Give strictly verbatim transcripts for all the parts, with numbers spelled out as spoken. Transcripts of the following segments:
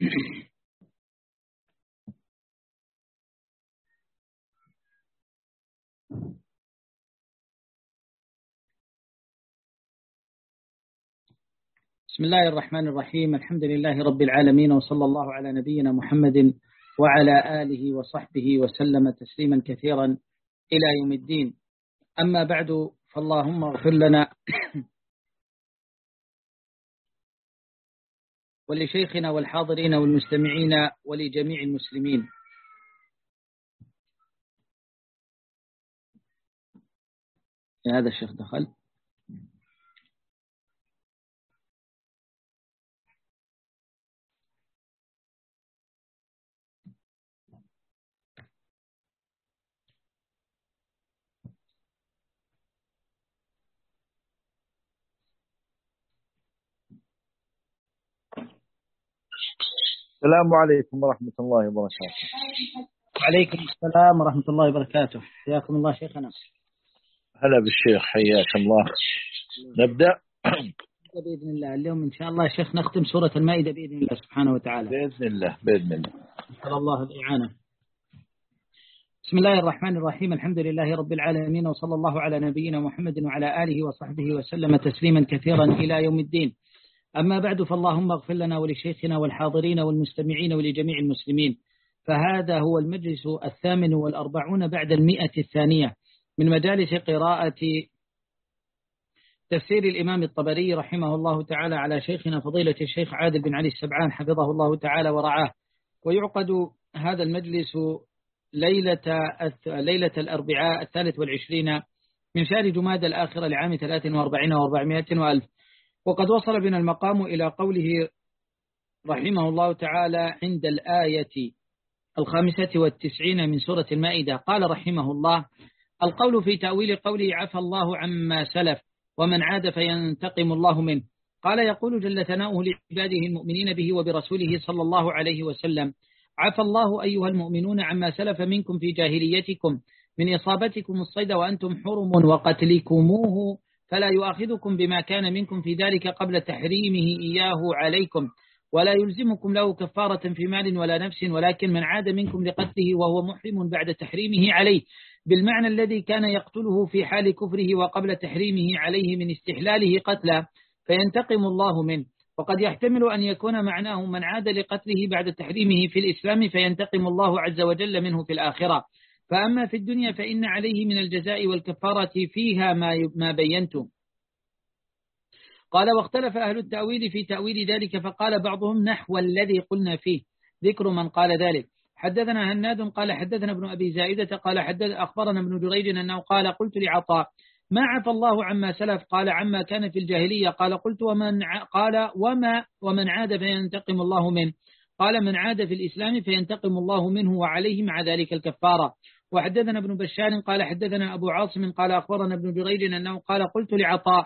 بسم الله الرحمن الرحيم. الحمد لله رب العالمين، وصلى الله على نبينا محمد وعلى آله وصحبه وسلم تسليما كثيرا إلى يوم الدين. أما بعد، فاللهم اغفر لنا ولشيخنا والحاضرين والمستمعين ولجميع المسلمين. يا هذا الشيخ دخل. السلام عليكم ورحمة الله وبركاته. وعليكم السلام ورحمة الله وبركاته. حياكم الله شيخنا. هلا بالشيخ، حياك الله. نبدأ بإذن الله. اليوم إن شاء الله شيخ نختم سورة المائدة بإذن الله سبحانه وتعالى. بإذن الله بإذن الله. نسأل الله الإعانة. بسم الله الرحمن الرحيم. الحمد لله رب العالمين، وصلى الله على نبينا محمد وعلى آله وصحبه وسلم تسليما كثيرا إلى يوم الدين. أما بعد، فاللهم اغفر لنا ولشيخنا والحاضرين والمستمعين ولجميع المسلمين. فهذا هو المجلس الثامن والأربعون بعد المئة الثانية من مجالس قراءة تفسير الإمام الطبري رحمه الله تعالى على شيخنا فضيلة الشيخ عادل بن علي السبعان حفظه الله تعالى ورعاه. ويعقد هذا المجلس ليلة ليلة الأربعاء الثالث والعشرين من شهر جماد الآخرة لعام ثلاث وأربعين وأربعمائة وألف. وقد وصل بنا المقام إلى قوله رحمه الله تعالى عند الآية الخامسة والتسعين من سورة المائدة. قال رحمه الله: القول في تأويل قوله عفى الله عما سلف ومن عاد فينتقم الله منه. قال: يقول جل ثناؤه لعباده المؤمنين به وبرسوله صلى الله عليه وسلم: عفى الله أيها المؤمنون عما سلف منكم في جاهليتكم من إصابتكم الصيد وأنتم حرم وقتلكموه، فلا يؤاخذكم بما كان منكم في ذلك قبل تحريمه إياه عليكم، ولا يلزمكم له كفارة في مال ولا نفس، ولكن من عاد منكم لقتله وهو محرم بعد تحريمه عليه بالمعنى الذي كان يقتله في حال كفره وقبل تحريمه عليه من استحلاله قتلا فينتقم الله منه. وقد يحتمل أن يكون معناه من عاد لقتله بعد تحريمه في الإسلام فينتقم الله عز وجل منه في الآخرة. فأما في الدنيا فإن عليه من الجزاء والكفارة فيها ما بينتم. قال: واختلف أهل التأويل في تأويل ذلك، فقال بعضهم نحو الذي قلنا فيه، ذكر من قال ذلك. حدثنا هناد قال حدثنا ابن أبي زائدة قال حدث أخبرنا ابن جريج أنه قال: قلت لعطاء: ما عفى الله عما سلف؟ قال: عما كان في الجاهلية. قال: قلت ومن ع... قال وما ومن عاد فينتقم الله منه؟ قال: من عاد في الإسلام فينتقم الله منه وعليه مع ذلك الكفارة. وحدثنا ابن بشار قال حدثنا أبو عاصم قال أخبرنا ابن جريج أنه قال: قلت لعطاء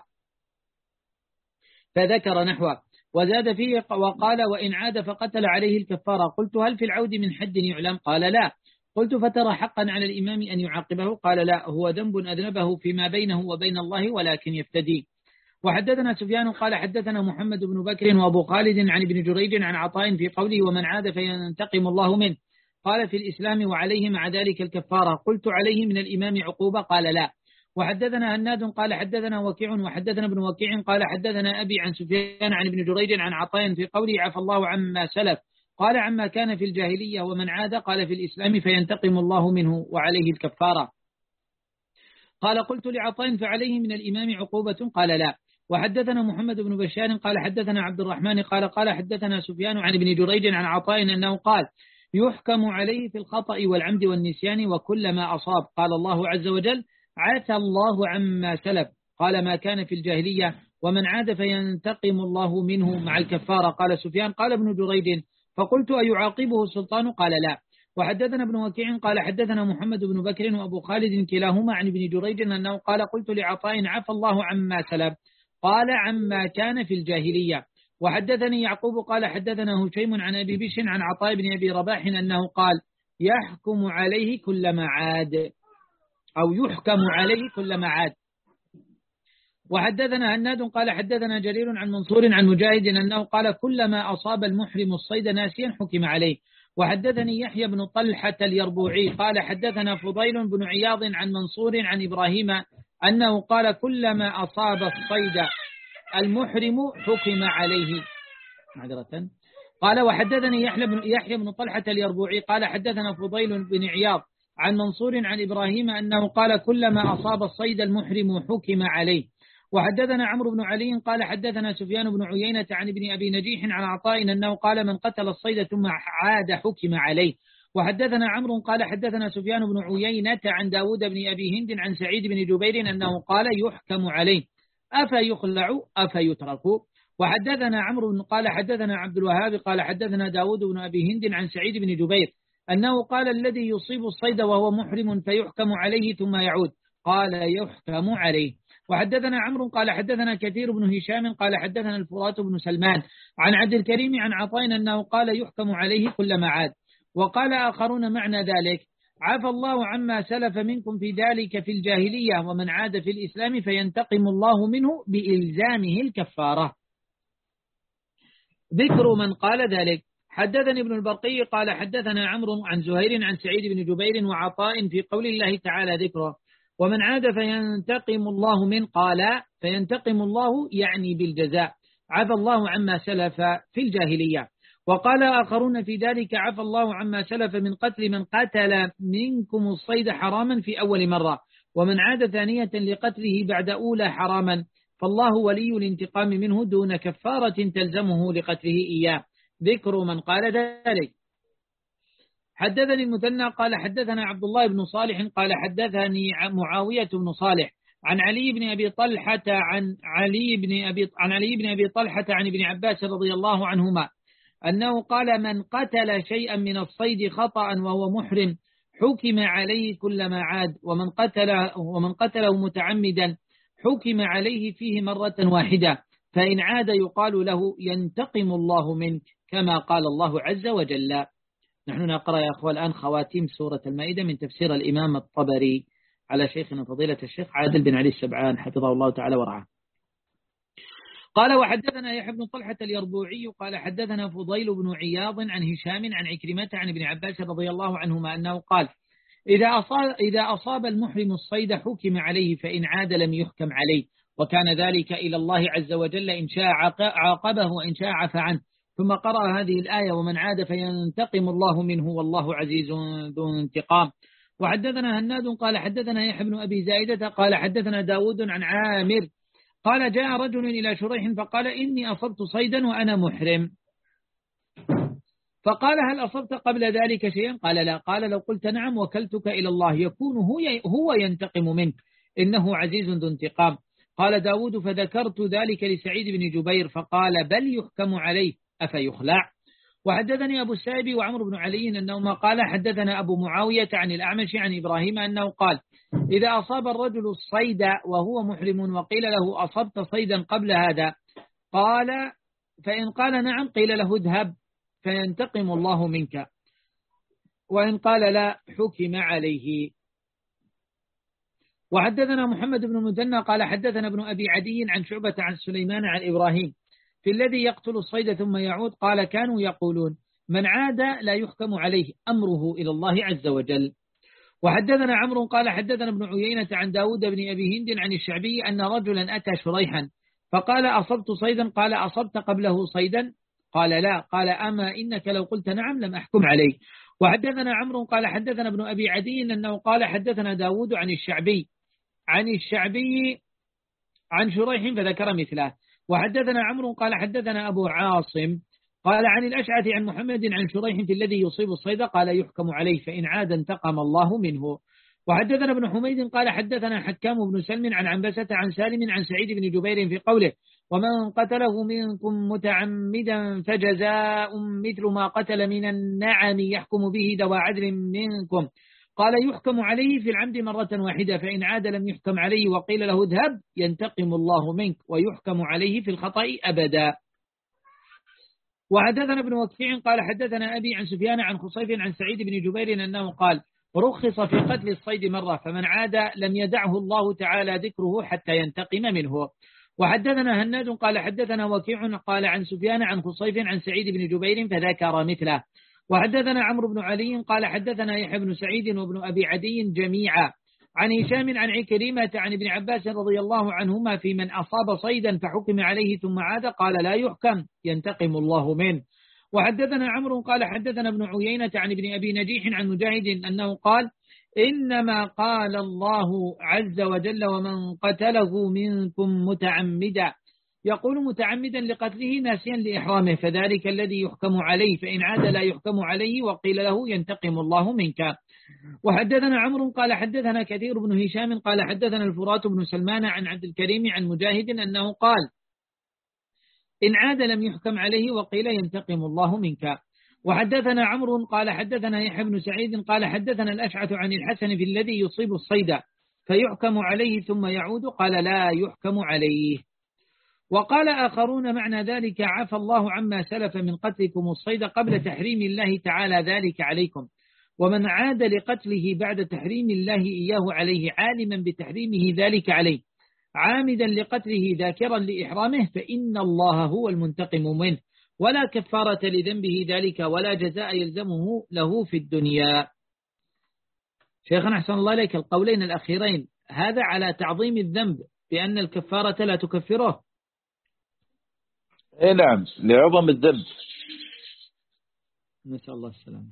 فذكر نحوه وزاد فيه وقال: وإن عاد فقتل عليه الكفارة. قلت: هل في العود من حد يعلم؟ قال: لا. قلت: فترى حقا على الإمام أن يعاقبه؟ قال: لا، هو ذنب أذنبه فيما بينه وبين الله ولكن يفتدي. وحدثنا سفيان قال حدثنا محمد بن بكر وأبو خالد عن ابن جريج عن عطاء في قوله: ومن عاد فينتقم الله منه. قال: في الإسلام وعليه مع ذلك الكفارة. قلت: عليه من الإمام عقوبة؟ قال: لا. وحدثنا هناد قال حدثنا وكيع وحدثنا ابن وكيع قال حدثنا أبي عن سفيان عن ابن جريج عن عطاء في قوله: عفى الله عما سلف. قال: عما كان في الجاهلية. ومن عاد قال: في الإسلام فينتقم الله منه وعليه الكفارة. قال: قلت لعطاء: فعليه من الإمام عقوبة؟ قال: لا. وحدثنا محمد بن بشار قال حدثنا عبد الرحمن قال قال حدثنا سفيان عن ابن جريج عن عطاء أنه قال: يحكم عليه في الخطأ والعمد والنسيان وكل ما أصاب. قال الله عز وجل: عفى الله عما سلف. قال: ما كان في الجاهلية. ومن عاد فينتقم الله منه مع الكفارة. قال سفيان: قال ابن جريج: فقلت: أيعاقبه السلطان؟ قال: لا. وحدثنا ابن وكيع قال حدثنا محمد بن بكر وأبو خالد كلاهما عن ابن جريج أنه قال: قلت لعطاء: عفى الله عما سلف. قال: عما كان في الجاهلية. وحدثني يعقوب قال حدثنا هشيم عن أبي بشر عن عطاء بن أبي رباح أنه قال: يحكم عليه كلما عاد، أو يحكم عليه كلما عاد. وحدثنا هناد قال حدثنا جرير عن منصور عن مجاهد أنه قال كلما أصاب المحرم الصيد ناسيا حكم عليه. وحدثني يحيى بن طلحة اليربوعي قال حدثنا فضيل بن عياض عن منصور عن إبراهيم أنه قال كلما أصاب الصيد المحرم حكم عليه. معذرة. قال وحدثني يحيى بن يحيى بن طلحة اليربوعي قال حدثنا فضيل بن عياض عن منصور عن إبراهيم أنه قال كلما أصاب الصيد المحرم حكم عليه. وحدثنا عمرو بن علي قال حدثنا سفيان بن عيينة عن ابن أبي نجيح عن عطاء أنه قال من قتل الصيد ثم عاد حكم عليه. وحدثنا عمرو قال حدثنا سفيان بن عيينة عن داود بن أبي هند عن سعيد بن جبير أنه قال يحكم عليه أفيخلع أفيترك. وحدثنا عمرو قال حدثنا عبد الوهاب قال حدثنا داود بن أبي هند عن سعيد بن جبير أنه قال الذي يصيب الصيد وهو محرم فيحكم عليه ثم يعود قال يحكم عليه. وحدثنا عمرو قال حدثنا كثير بن هشام قال حدثنا الفرات بن سلمان عن عبد الكريم عن عطاء أنه قال يحكم عليه كلما عاد. وقال آخرون معنى ذلك عفى الله عما سلف منكم في ذلك في الجاهلية ومن عاد في الإسلام فينتقم الله منه بإلزامه الكفارة. ذكر من قال ذلك. حدثني ابن البرقي قال حدثنا عمرو عن زهير عن سعيد بن جبير وعطاء في قول الله تعالى ذكره ومن عاد فينتقم الله من قال فينتقم الله يعني بالجزاء عفى الله عما سلف في الجاهلية. وقال آخرون في ذلك عفى الله عما سلف من قتل من قتل منكم الصيد حراما في أول مرة ومن عاد ثانية لقتله بعد أولى حراما فالله ولي الانتقام منه دون كفارة تلزمه لقتله إياه. ذكر من قال ذلك. حدثني المثنى قال حدثنا عبد الله بن صالح قال حدثني معاوية بن صالح عن علي بن أبي طلحة عن علي بن أبي عن علي بن أبي طلحة عن ابن عباس رضي الله عنهما أنه قال من قتل شيئا من الصيد خطأ وهو محرم حكم عليه كلما عاد ومن قتل ومن قتله متعمدا حكم عليه فيه مرة واحدة فإن عاد يقال له ينتقم الله منك كما قال الله عز وجل. نحن نقرأ يا أخوة الآن خواتيم سورة المائدة من تفسير الإمام الطبري على شيخنا فضيلة الشيخ عادل بن علي السبعان حفظه الله تعالى ورعاه. قال وحدثنا يحيى بن طلحة اليربوعي قال حدثنا فضيل بن عياض عن هشام عن عكرمة عن ابن عباس رضي الله عنهما أنه قال إذا أصاب, إذا أصاب المحرم الصيد حكم عليه فإن عاد لم يحكم عليه وكان ذلك إلى الله عز وجل إن شاء عاقبه وإن شاء عفى عنه. ثم قرأ هذه الآية ومن عاد فينتقم الله منه والله عزيز ذو انتقام. وحدثنا هناد قال حدثنا يحيى بن أبي زائدة قال حدثنا داود عن عامر قال جاء رجل إلى شريح فقال إني أصبت صيدا وأنا محرم فقال هل أصبت قبل ذلك شيئا قال لا قال لو قلت نعم وكلتك إلى الله يكون هو ينتقم منك إنه عزيز ذو انتقام. قال داود فذكرت ذلك لسعيد بن جبير فقال بل يحكم عليه أفيخلع. وحدثني أبو السائب وعمر بن علي أنهما قال حدثنا أبو معاوية عن الأعمش عن إبراهيم أنه قال إذا أصاب الرجل الصيد وهو محرم وقيل له أصبت صيدا قبل هذا قال فإن قال نعم قيل له اذهب فينتقم الله منك وإن قال لا حكم عليه. وحدثنا محمد بن المثنى قال حدثنا ابن أبي عدي عن شعبة عن سليمان عن إبراهيم في الذي يقتل الصيد ثم يعود قال كانوا يقولون من عاد لا يحكم عليه أمره إلى الله عز وجل. وحدثنا عمرو قال حدثنا ابن عيينة عن داود بن أبي هند عن الشعبي أن رجلا أتى شريحا فقال أصبت صيدا قال أصبت قبله صيدا قال لا قال أما إنك لو قلت نعم لم أحكم عليه. وحدثنا عمرو قال حدثنا ابن أبي عدي أنه قال حدثنا داود عن الشعبي عن الشعبي عن شريح فذكر مثله. وحدثنا عمرو قال حدثنا أبو عاصم قال عن الأشعث عن محمد عن شريح في الذي يصيب الصيد قال يحكم عليه فإن عاد انتقم الله منه. وحدثنا ابن حميد قال حدثنا حكام بن سلم عن عنبسة عن سالم عن سعيد بن جبير في قوله ومن قتله منكم متعمدا فجزاء مثل ما قتل من النعم يحكم به ذوى عدل منكم قال يحكم عليه في العمد مرة واحدة فإن عاد لم يحكم عليه وقيل له اذهب ينتقم الله منك ويحكم عليه في الخطأ أبدا. وحدثنا ابن وكيع قال حدثنا أبي عن سفيان عن خصيف عن سعيد بن جبير أنه قال رخص في قتل الصيد مرة، فمن عاد لم يدعه الله تعالى ذكره حتى ينتقم منه. وحدثنا هناد قال حدثنا وكيع قال عن سفيان عن خصيف عن سعيد بن جبير فذكر مثله. وحدثنا عمرو بن علي قال حدثنا يحيى بن سعيد وابن أبي عدي جميعا عن هشام عن عكرمة عن ابن عباس رضي الله عنهما في من أصاب صيدا فحكم عليه ثم عاد قال لا يحكم ينتقم الله منه. وحدثنا عمرو قال حدثنا ابن عيينة عن ابن أبي نجيح عن مجاهد أنه قال إنما قال الله عز وجل ومن قتله منكم متعمدا، يقول متعمدا لقتله ناسيا لإحرامه، فذلك الذي يحكم عليه، فإن عاد لا يحكم عليه وقيل له ينتقم الله منك. وحدثنا عمرو قال حدثنا كثير بن هشام قال حدثنا الفرات بن سلمان عن عبد الكريم عن مجاهد أنه قال إن عاد لم يحكم عليه وقيل ينتقم الله منك. وحدثنا عمرو قال حدثنا يحيى بن سعيد قال حدثنا الأشعث عن الحسن في الذي يصيب الصيد فيحكم عليه ثم يعود قال لا يحكم عليه. وقال آخرون معنى ذلك عفى الله عما سلف من قتلكم الصيد قبل تحريم الله تعالى ذلك عليكم، ومن عاد لقتله بعد تحريم الله إياه عليه عالما بتحريمه ذلك عليه عامدا لقتله ذاكرا لإحرامه فإن الله هو المنتقم منه، ولا كفارة لذنبه ذلك ولا جزاء يلزمه له في الدنيا. شيخنا أحسن الله إليك، القولين الأخيرين هذا على تعظيم الذنب بأن الكفارة لا تكفره؟ اي نعم، لعظم الذنب. نسأل الله السلامة.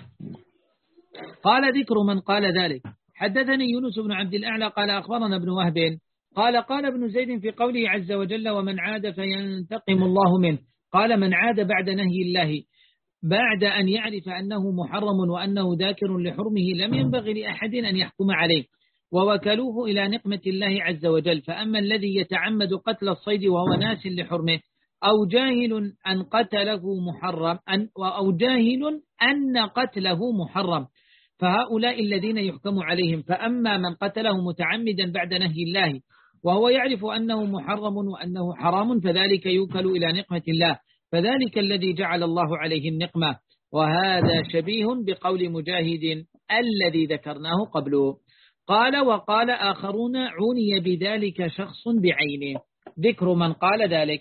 قال ذكر من قال ذلك. حدثني يونس بن عبد الأعلى قال أخبرنا ابن وهب قال قال ابن زيد في قوله عز وجل ومن عاد فينتقم الله منه، قال من عاد بعد نهي الله بعد أن يعرف أنه محرم وأنه ذاكر لحرمه لم ينبغي لأحد أن يحكم عليه، ووكلوه إلى نقمة الله عز وجل. فأما الذي يتعمد قتل الصيد وهو ناس لحرمه أو جاهل أن قتله محرم أن أو جاهل أن قتله محرم فهؤلاء الذين يحكم عليهم. فأما من قتله متعمدا بعد نهي الله وهو يعرف أنه محرم وأنه حرام فذلك يوكل إلى نقمة الله، فذلك الذي جعل الله عليه النقمة. وهذا شبيه بقول مجاهد الذي ذكرناه قبله. قال وقال آخرون عني بذلك شخص بعينه. ذكر من قال ذلك.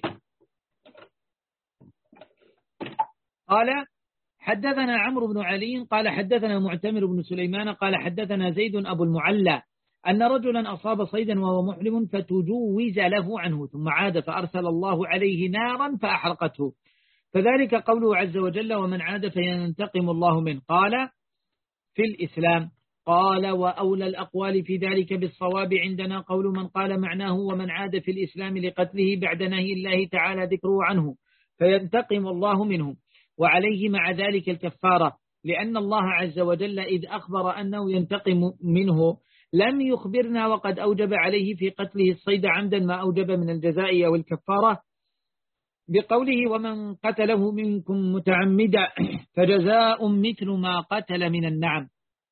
قال حدثنا عمرو بن علي قال حدثنا معتمر بن سليمان قال حدثنا زيد أبو المعلى أن رجلا أصاب صيدا وهو محرم فتجوز له عنه ثم عاد فأرسل الله عليه نارا فأحرقته، فذلك قوله عز وجل ومن عاد فينتقم الله منه. قال في الإسلام. قال وأولى الأقوال في ذلك بالصواب عندنا قول من قال معناه ومن عاد في الإسلام لقتله بعد نهي الله تعالى ذكره عنه فينتقم الله منه، وعليه مع ذلك الكفارة، لأن الله عز وجل إذ أخبر أنه ينتقم منه لم يخبرنا وقد أوجب عليه في قتله الصيد عمدا ما أوجب من الجزاء أو الكفارة بقوله ومن قتله منكم متعمدا فجزاء مثل ما قتل من النعم،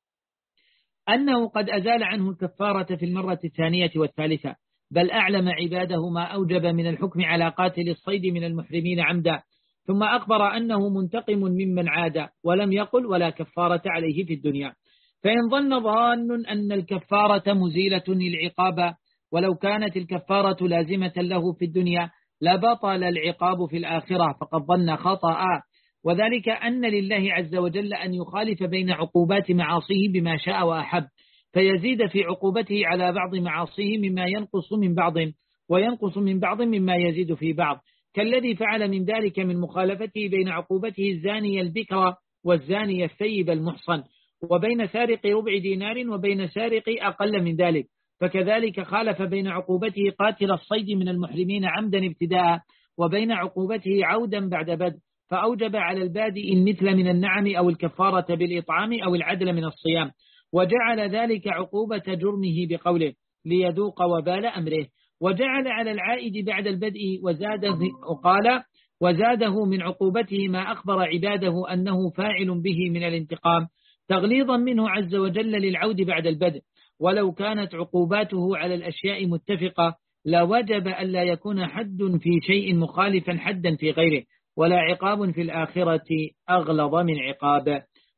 أنه قد أزال عنه الكفارة في المرة الثانية والثالثة، بل أعلم عباده ما أوجب من الحكم على قاتل الصيد من المحرمين عمدا، ثم أخبر أنه منتقم ممن عاد ولم يقل ولا كفارة عليه في الدنيا. فإن ظن ظان أن الكفارة مزيلة للعقاب ولو كانت الكفارة لازمة له في الدنيا لبطل العقاب في الآخرة فقد ظن خطأ، وذلك أن لله عز وجل أن يخالف بين عقوبات معاصيه بما شاء وأحب، فيزيد في عقوبته على بعض معاصيه مما ينقص من بعض وينقص من بعض مما يزيد في بعض، كالذي فعل من ذلك من مخالفته بين عقوبته الزانية البكرة والزانية الثيب المحصن، وبين سارق ربع دينار وبين سارق أقل من ذلك، فكذلك خالف بين عقوبته قاتل الصيد من المحرمين عمدا ابتداء وبين عقوبته عودا بعد بدء، فأوجب على البادئ المثل من النعم أو الكفارة بالإطعام أو العدل من الصيام، وجعل ذلك عقوبة جرمه بقوله ليذوق وبال أمره، وجعل على العائد بعد البدء وزاده وقال وزاده من عقوبته ما أخبر عباده أنه فاعل به من الانتقام تغليظا منه عز وجل للعود بعد البدء، ولو كانت عقوباته على الأشياء متفقة لوجب ألا يكون حد في شيء مخالفا حدا في غيره، ولا عقاب في الآخرة أغلظ من عقاب.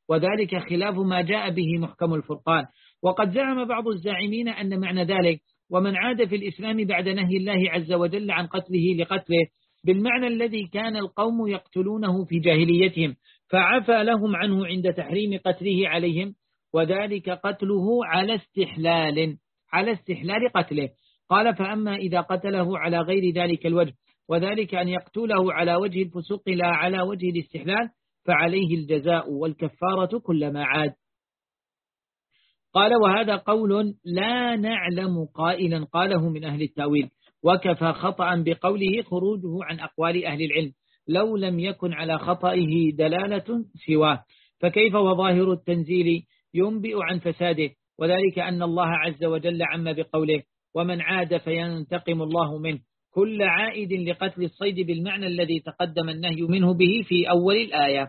وذلك خلاف ما جاء به محكم الفرقان. وقد زعم بعض الزاعمين أن معنى ذلك ومن عاد في الإسلام بعد نهي الله عز وجل عن قتله لقتله بالمعنى الذي كان القوم يقتلونه في جاهليتهم فعفى لهم عنه عند تحريم قتله عليهم، وذلك قتله على استحلال على استحلال قتله. قال فأما إذا قتله على غير ذلك الوجه وذلك أن يقتله على وجه الفسوق لا على وجه الاستحلال فعليه الجزاء والكفارة كلما عاد. قال وهذا قول لا نعلم قائلا قاله من أهل التأويل، وكفى خطأ بقوله خروجه عن أقوال أهل العلم لو لم يكن على خطئه دلالة سواه، فكيف وظاهر التنزيل ينبئ عن فساده، وذلك أن الله عز وجل عم بقوله ومن عاد فينتقم الله منه كل عائد لقتل الصيد بالمعنى الذي تقدم النهي منه به في أول الآية.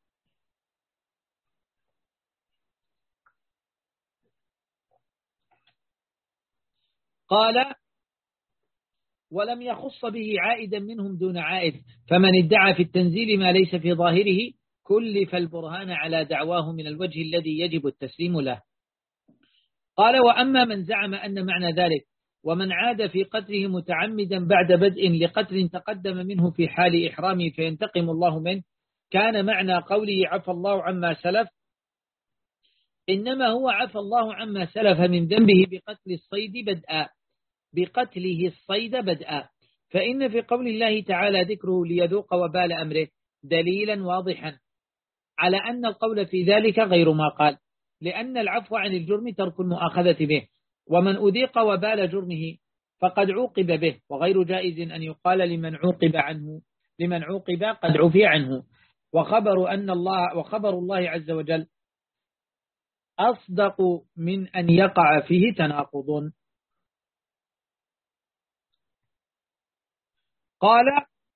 قال ولم يخص به عائدا منهم دون عائد، فمن ادعى في التنزيل ما ليس في ظاهره كلف البرهان على دعواه من الوجه الذي يجب التسليم له. قال وأما من زعم أن معنى ذلك ومن عاد في قتله متعمدا بعد بدء لقتل تقدم منه في حال إحرامه فينتقم الله منه كان معنى قوله عفى الله عما سلف إنما هو عفى الله عما سلف من ذنبه بقتل الصيد بدءا بقتله الصيد بدءا، فإن في قول الله تعالى ذكره ليذوق وبال أمره دليلا واضحا على أن القول في ذلك غير ما قال، لأن العفو عن الجرم ترك المؤاخذة به، ومن أذيق وبال جرمه فقد عوقب به، وغير جائز أن يقال لمن عوقب عنه لمن عوقب قد عفي عنه. وخبر أن الله وخبر الله عز وجل أصدق من أن يقع فيه تناقض. قال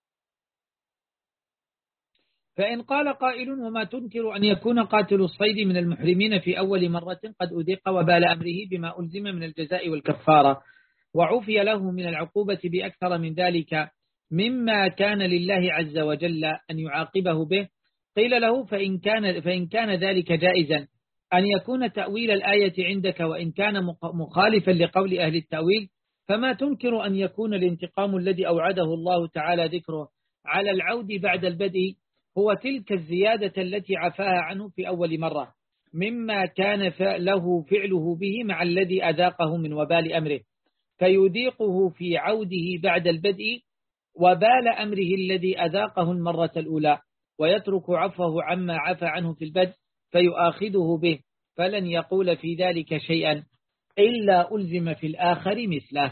فإن قال قائل وما تنكر أن يكون قاتل الصيد من المحرمين في أول مرة قد أذيق وبال أمره بما ألزم من الجزاء والكفارة وعفي له من العقوبة بأكثر من ذلك مما كان لله عز وجل أن يعاقبه به، قيل له فإن كان, فإن كان ذلك جائزا أن يكون تأويل الآية عندك وإن كان مخالفا لقول أهل التأويل فما تنكر أن يكون الانتقام الذي أوعده الله تعالى ذكره على العود بعد البدء هو تلك الزيادة التي عفاها عنه في أول مرة مما كان له فعله به مع الذي أذاقه من وبال أمره، فيذيقه في عوده بعد البدء وبال أمره الذي أذاقه المرة الأولى ويترك عفوه عما عفى عنه في البدء فيؤاخذه به، فلن يقول في ذلك شيئا إلا ألزم في الآخر مثله.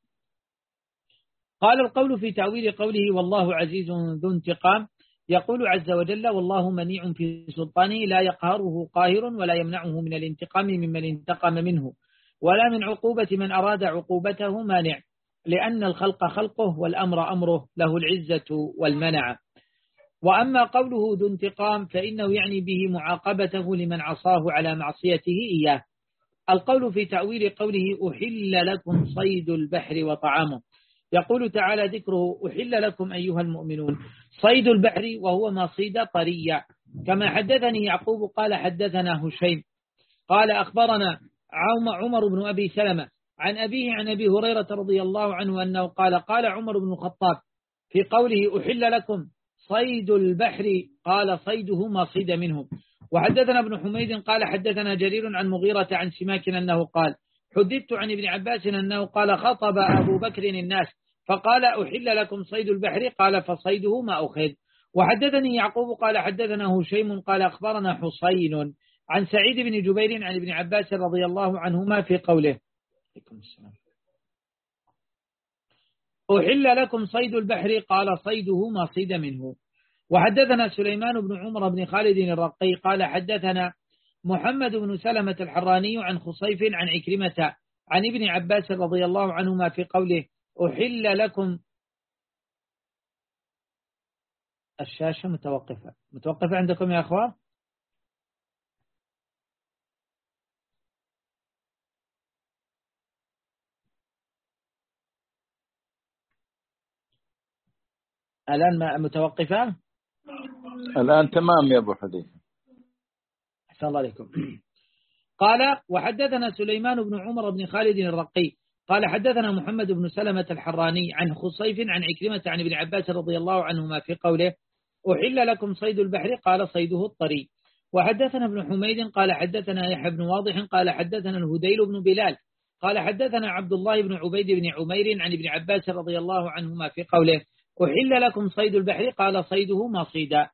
قال القول في تأويل قوله والله عزيز ذو انتقام يقول عز وجل والله منيع في سلطانه لا يقهره قاهر ولا يمنعه من الانتقام ممن انتقم منه ولا من عقوبة من أراد عقوبته مانع، لأن الخلق خلقه والأمر أمره له العزة والمنع. وأما قوله ذو انتقام فإنه يعني به معاقبته لمن عصاه على معصيته إياه. القول في تأويل قوله أحل لكم صيد البحر وطعامه يقول تعالى ذكره أحل لكم أيها المؤمنون صيد البحر وهو ما صيد طريا، كما حدثني يعقوب قال حدثنا هشيم قال أخبرنا عمر بن أبي سلمة عن أبيه عن أبي هريرة رضي الله عنه أنه قال قال عمر بن الخطاب في قوله أحل لكم صيد البحر قال صيده ما صيد منه. وحدثنا ابن حميد قال حدثنا جرير عن مغيرة عن سماك أنه قال حدثت عن ابن عباس أنه قال خطب أبو بكر الناس فقال أحل لكم صيد البحر قال فصيده ما أخذ. وحدثني يعقوب قال حدثنا هشيم قال أخبرنا حسين عن سعيد بن جبير عن ابن عباس رضي الله عنهما في قوله أحل لكم صيد البحر قال صيده ما صيد منه. وحدثنا سليمان بن عمر بن خالد الرقي قال حدثنا محمد بن سلمة الحراني عن خصيف عن عكرمة عن ابن عباس رضي الله عنهما في قوله أحل لكم. الشاشة متوقفة متوقفة عندكم يا أخوان؟ الآن متوقفة؟ الآن تمام يا أبو حذيفة. أحسن الله عليكم. قال وحدثنا سليمان بن عمر بن خالد الرقي قال حدثنا محمد بن سلمة الحراني عن خصيف عن عكرمة عن ابن عباس رضي الله عنهما في قوله أحل لكم صيد البحر قال صيده الطري. وحدثنا ابن حميد قال حدثنا يحيى بن واضح قال حدثنا الهذيل بن بلال قال حدثنا عبد الله بن عبيد بن عمير عن ابن عباس رضي الله عنهما في قوله أحل لكم صيد البحر قال صيده ما صيدا.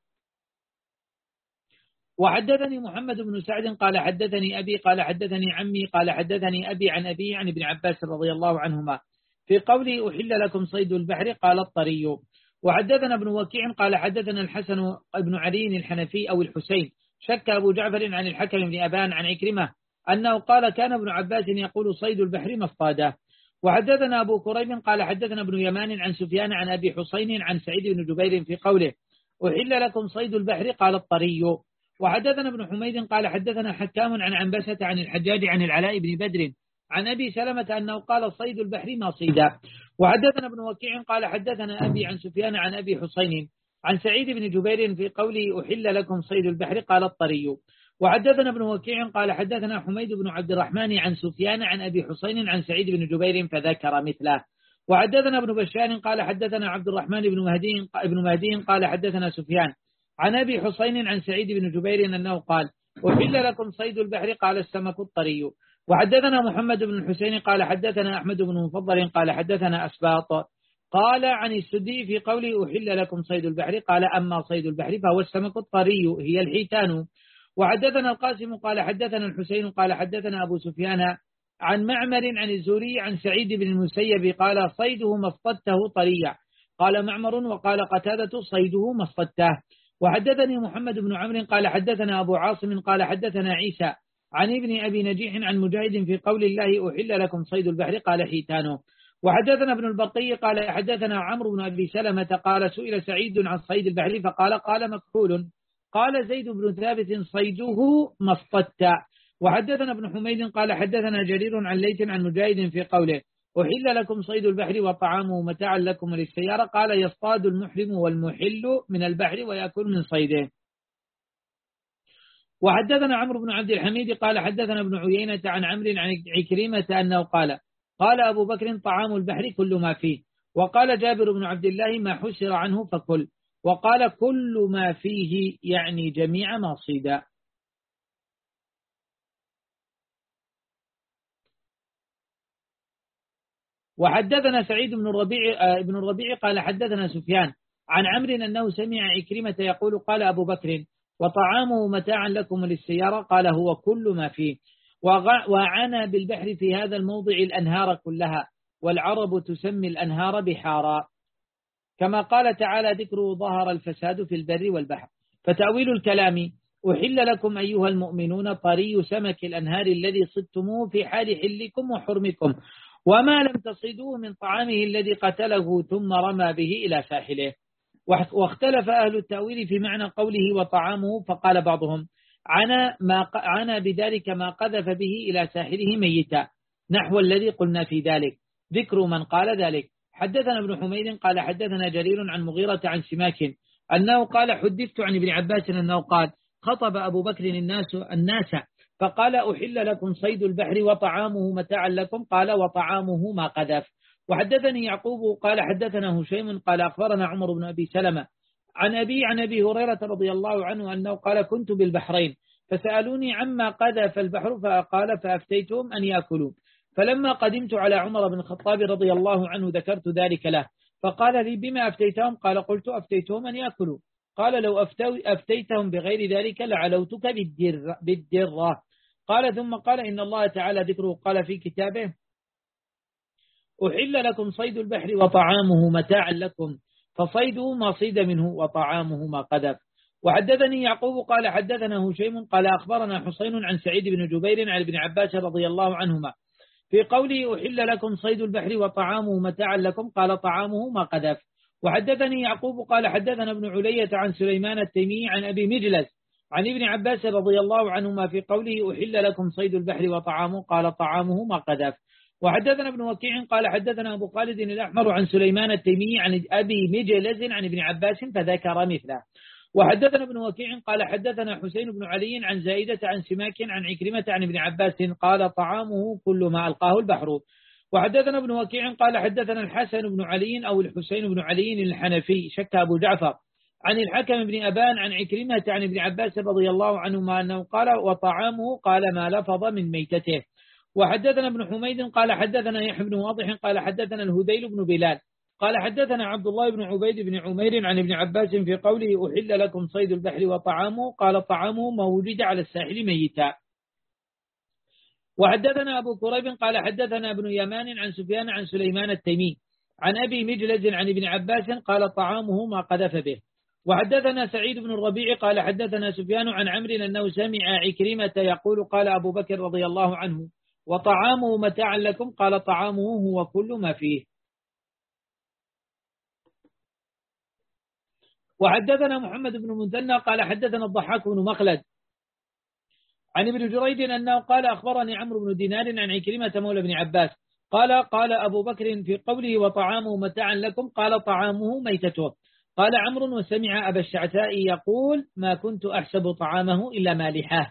وحدثني محمد بن سعد قال حدثني أبي قال حدثني عمي قال حدثني أبي عن أبي عن ابن عباس رضي الله عنهما في قوله أحل لكم صيد البحر قال الطري. وحدثنا ابن وكيع قال حدثنا الحسن بن علي الحنفي أو الحسين شك أبو جعفر عن الحكم بن أبان عن عكرمة أنه قال كان ابن عباس يقول صيد البحر مصطاده. وحدثنا أبو كريب قال حدثنا ابن يمان عن سفيان عن أبي حسين عن سعيد بن جبير في قوله أحل لكم صيد البحر قال الطري. وحدثنا ابن حميد قال حدثنا حكام عن عنبسة عن الحجاج عن العلاء بن بدر عن أبي سلمة أنه قال صيد البحر ما صيدا. وحدثنا ابن وكيع قال حدثنا أبي عن سفيان عن أبي حسين عن سعيد بن جبير في قوله أحل لكم صيد البحر قال الطري. وحدثنا ابن وكيع قال حدثنا حميد بن عبد الرحمن عن سفيان عن أبي حسين عن سعيد بن جبير فذكر مثله. وحدثنا ابن بشار قال حدثنا عبد الرحمن بن مهدي ابن مهدي قال حدثنا سفيان عن أبي حسين عن سعيد بن جبير أنه قال أحل لكم صيد البحر قال السمك الطري. وحدثنا محمد بن الحسين قال حدثنا أحمد بن مفضل قال حدثنا أسباط قال عن السدي في قوله أحل لكم صيد البحر قال أما صيد البحر فهو السمك الطري هي الحيتان. وحدثنا القاسم قال حدثنا الحسين قال حدثنا أبو سفيان عن معمر عن الزهري عن سعيد بن المسيب قال صيده مصطته طريع قال معمر وقال قتادة صيده مصطته. وحدثني محمد بن عمرو قال حدثنا أبو عاصم قال حدثنا عيسى عن ابن أبي نجيح عن مجاهد في قول الله أحل لكم صيد البحر قال حيتانه. وحدثنا ابن البقي قال حدثنا عمرو بن أبي سلمة قال سئل سعيد عن صيد البحر فقال قال مكحول قال زيد بن ثابت صيده مصطت. وحدثنا ابن حميد قال حدثنا جرير عن ليث عن مجاهد في قوله أحل لكم صيد البحر وطعامه متاعا لكم وللسيارة قال يصطاد المحرم والمحل من البحر ويأكل من صيده. وحدثنا عمرو بن عبد الحميد قال حدثنا ابن عيينة عن عمرو عن عكرمة أنه قال قال أبو بكر طعام البحر كل ما فيه. وقال جابر بن عبد الله ما حسر عنه فكل. وقال كل ما فيه يعني جميع ما صيدا. وحدثنا سعيد بن الربيع ابن الربيع قال حدثنا سفيان عن عمرو أنه سمع عكرمة يقول قال أبو بكر وطعامه متاعا لكم وللسيارة قال هو كل ما فيه. وعنى بالبحر في هذا الموضع الأنهار كلها والعرب تسمي الأنهار بحارا كما قال تعالى ذكره ظهر الفساد في البر والبحر. فتأويل الكلام أحل لكم أيها المؤمنون طري سمك الأنهار الذي صدتموه في حال حلكم وحرمكم وما لم تصيدوه من طعامه الذي قتله ثم رمى به إلى ساحله. واختلف أهل التأويل في معنى قوله وطعامه فقال بعضهم عنا, ما عنا بذلك ما قذف به إلى ساحله ميتا نحو الذي قلنا في ذلك ذكر من قال ذلك. حدثنا ابن حميد قال حدثنا جرير عن مغيرة عن سماك أنه قال حدثت عن ابن عباس أنه قال خطب أبو بكر الناس الناس فقال أحل لكم صيد البحر وطعامه متاعا لكم قال وطعامه ما قذف. وحدثني يعقوب قال حدثنا هشيم قال أخبرنا عمر بن أبي سلمة عن أبي عن أبي هريرة رضي الله عنه أنه قال كنت بالبحرين فسألوني عما قذف البحر فقال فأفتيتهم أن يأكلوا. فلما قدمت على عمر بن الخطاب رضي الله عنه ذكرت ذلك له فقال لي بما أفتيتهم قال قلت أفتيتهم أن يأكلوا قال لو أفتيتهم بغير ذلك لعلوتك بالدر بالدرة. قال ثم قال إن الله تعالى ذكره قال في كتابه أحل لكم صيد البحر وطعامه متاعا لكم فصيده ما صيد منه وطعامه ما قذف. وحدثني يعقوب قال حدثنا هشيم قال أخبرنا حسين عن سعيد بن جبير عن ابن عباس رضي الله عنهما في قوله أحل لكم صيد البحر وطعامه متاعا لكم قال طعامه ما قذف. وحدثني يعقوب قال حدثنا ابن علية عن سليمان التيمي عن أبي مجلس عن ابن عباس رضي الله عنهما في قوله أحل لكم صيد البحر وطعامه قال طعامه ما قذف. وحدثنا ابن وكيع قال حدثنا أبو خالد الأحمر عن سليمان التيمي عن أبي مجلس عن ابن عباس فذكر مثله. وحدثنا ابن وكيع قال حدثنا حسين بن علي عن زائدة عن سماك عن عكرمة عن ابن عباس قال طعامه كل ما ألقاه البحر. وحدثنا ابن وكيع قال حدثنا الحسن بن علي أو الحسين بن علي الحنفي شك أبو جعفر عن الحكم بن أبان عن عكرمة عن ابن عباس رضي الله عنهما أنه قال وطعامه قال ما لفظ من ميتته. وحدثنا ابن حميد قال حدثنا يحيى بن واضح قال حدثنا الهذيل بن بلال قال حدثنا عبد الله بن عبيد بن عمير عن ابن عباس في قوله أحل لكم صيد البحر وطعامه قال طعامه ما وجد على الساحل ميتا. وحدثنا أبو كريب قال حدثنا ابن يمان عن سفيان عن سليمان التيمي عن أبي مجلز عن ابن عباس قال طعامه ما قذف به. وحدثنا سعيد بن الربيع قال حدثنا سفيان عن عمرو أنه سمع عكرمة يقول قال أبو بكر رضي الله عنه وطعامه متاعا لكم قال طعامه هو كل ما فيه. وحدثنا محمد بن المثنى قال حدثنا الضحاك بن مخلد عن ابن جريج أنه قال أخبرني عمرو بن دينار عن عكرمة مولى بن عباس قال قال أبو بكر في قوله وطعامه متاعا لكم قال طعامه ميتته. قال عمرو وسمع أبا الشعثاء يقول ما كنت أحسب طعامه إلا مالحاه.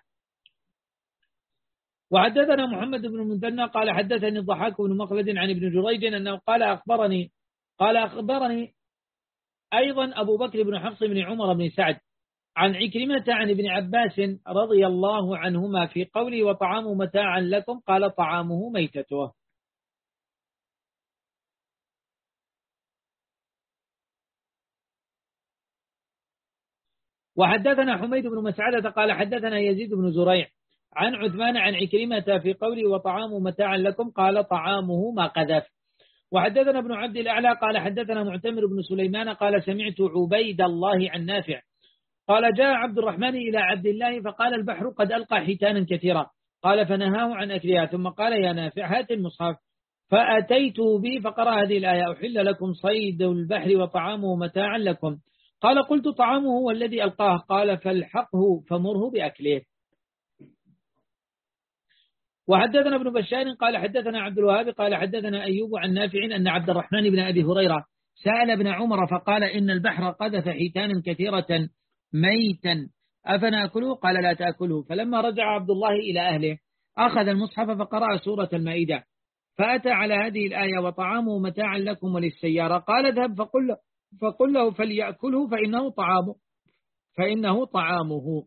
وحدثنا محمد بن المثنى قال حدثني الضحاك بن مخلد عن ابن جريج أنه قال أخبرني قال أخبرني أيضا أبو بكر بن حفص بن عمر بن سعد عن عكرمة عن ابن عباس رضي الله عنهما في قوله وطعامه متاعا لكم قال طعامه ميتته. وحدثنا حميد بن مسعدة قال حدثنا يزيد بن زريع عن عثمان عن عكرمة في قوله وطعامه متاعا لكم قال طعامه ما قذف. وحدثنا ابن عبد الأعلى قال حدثنا معتمر بن سليمان قال سمعت عبيد الله عن نافع قال جاء عبد الرحمن إلى عبد الله فقال البحر قد ألقى حيتانا كثيرا قال فنهاه عن أكلها ثم قال يا نافع هات المصحف فأتيت به فقرأ هذه الآية أحل لكم صيد البحر وطعامه متاعا لكم قال قلت طعامه هو الذي ألقاه قال فالحقه فمره بأكله. وحدثنا ابن بشار قال حدثنا عبد الوهاب قال حدثنا أيوب عن نافع أن عبد الرحمن بن أبي هريرة سأل ابن عمر فقال إن البحر قذف حيتانا كثيرة ميتا أفنأكله قال لا تأكله. فلما رجع عبد الله إلى أهله أخذ المصحف فقرأ سورة المائدة فأتى على هذه الآية وطعامه متاعا لكم وللسيارة قال اذهب فقل, فقل له فليأكله فإنه طعامه فإنه طعامه.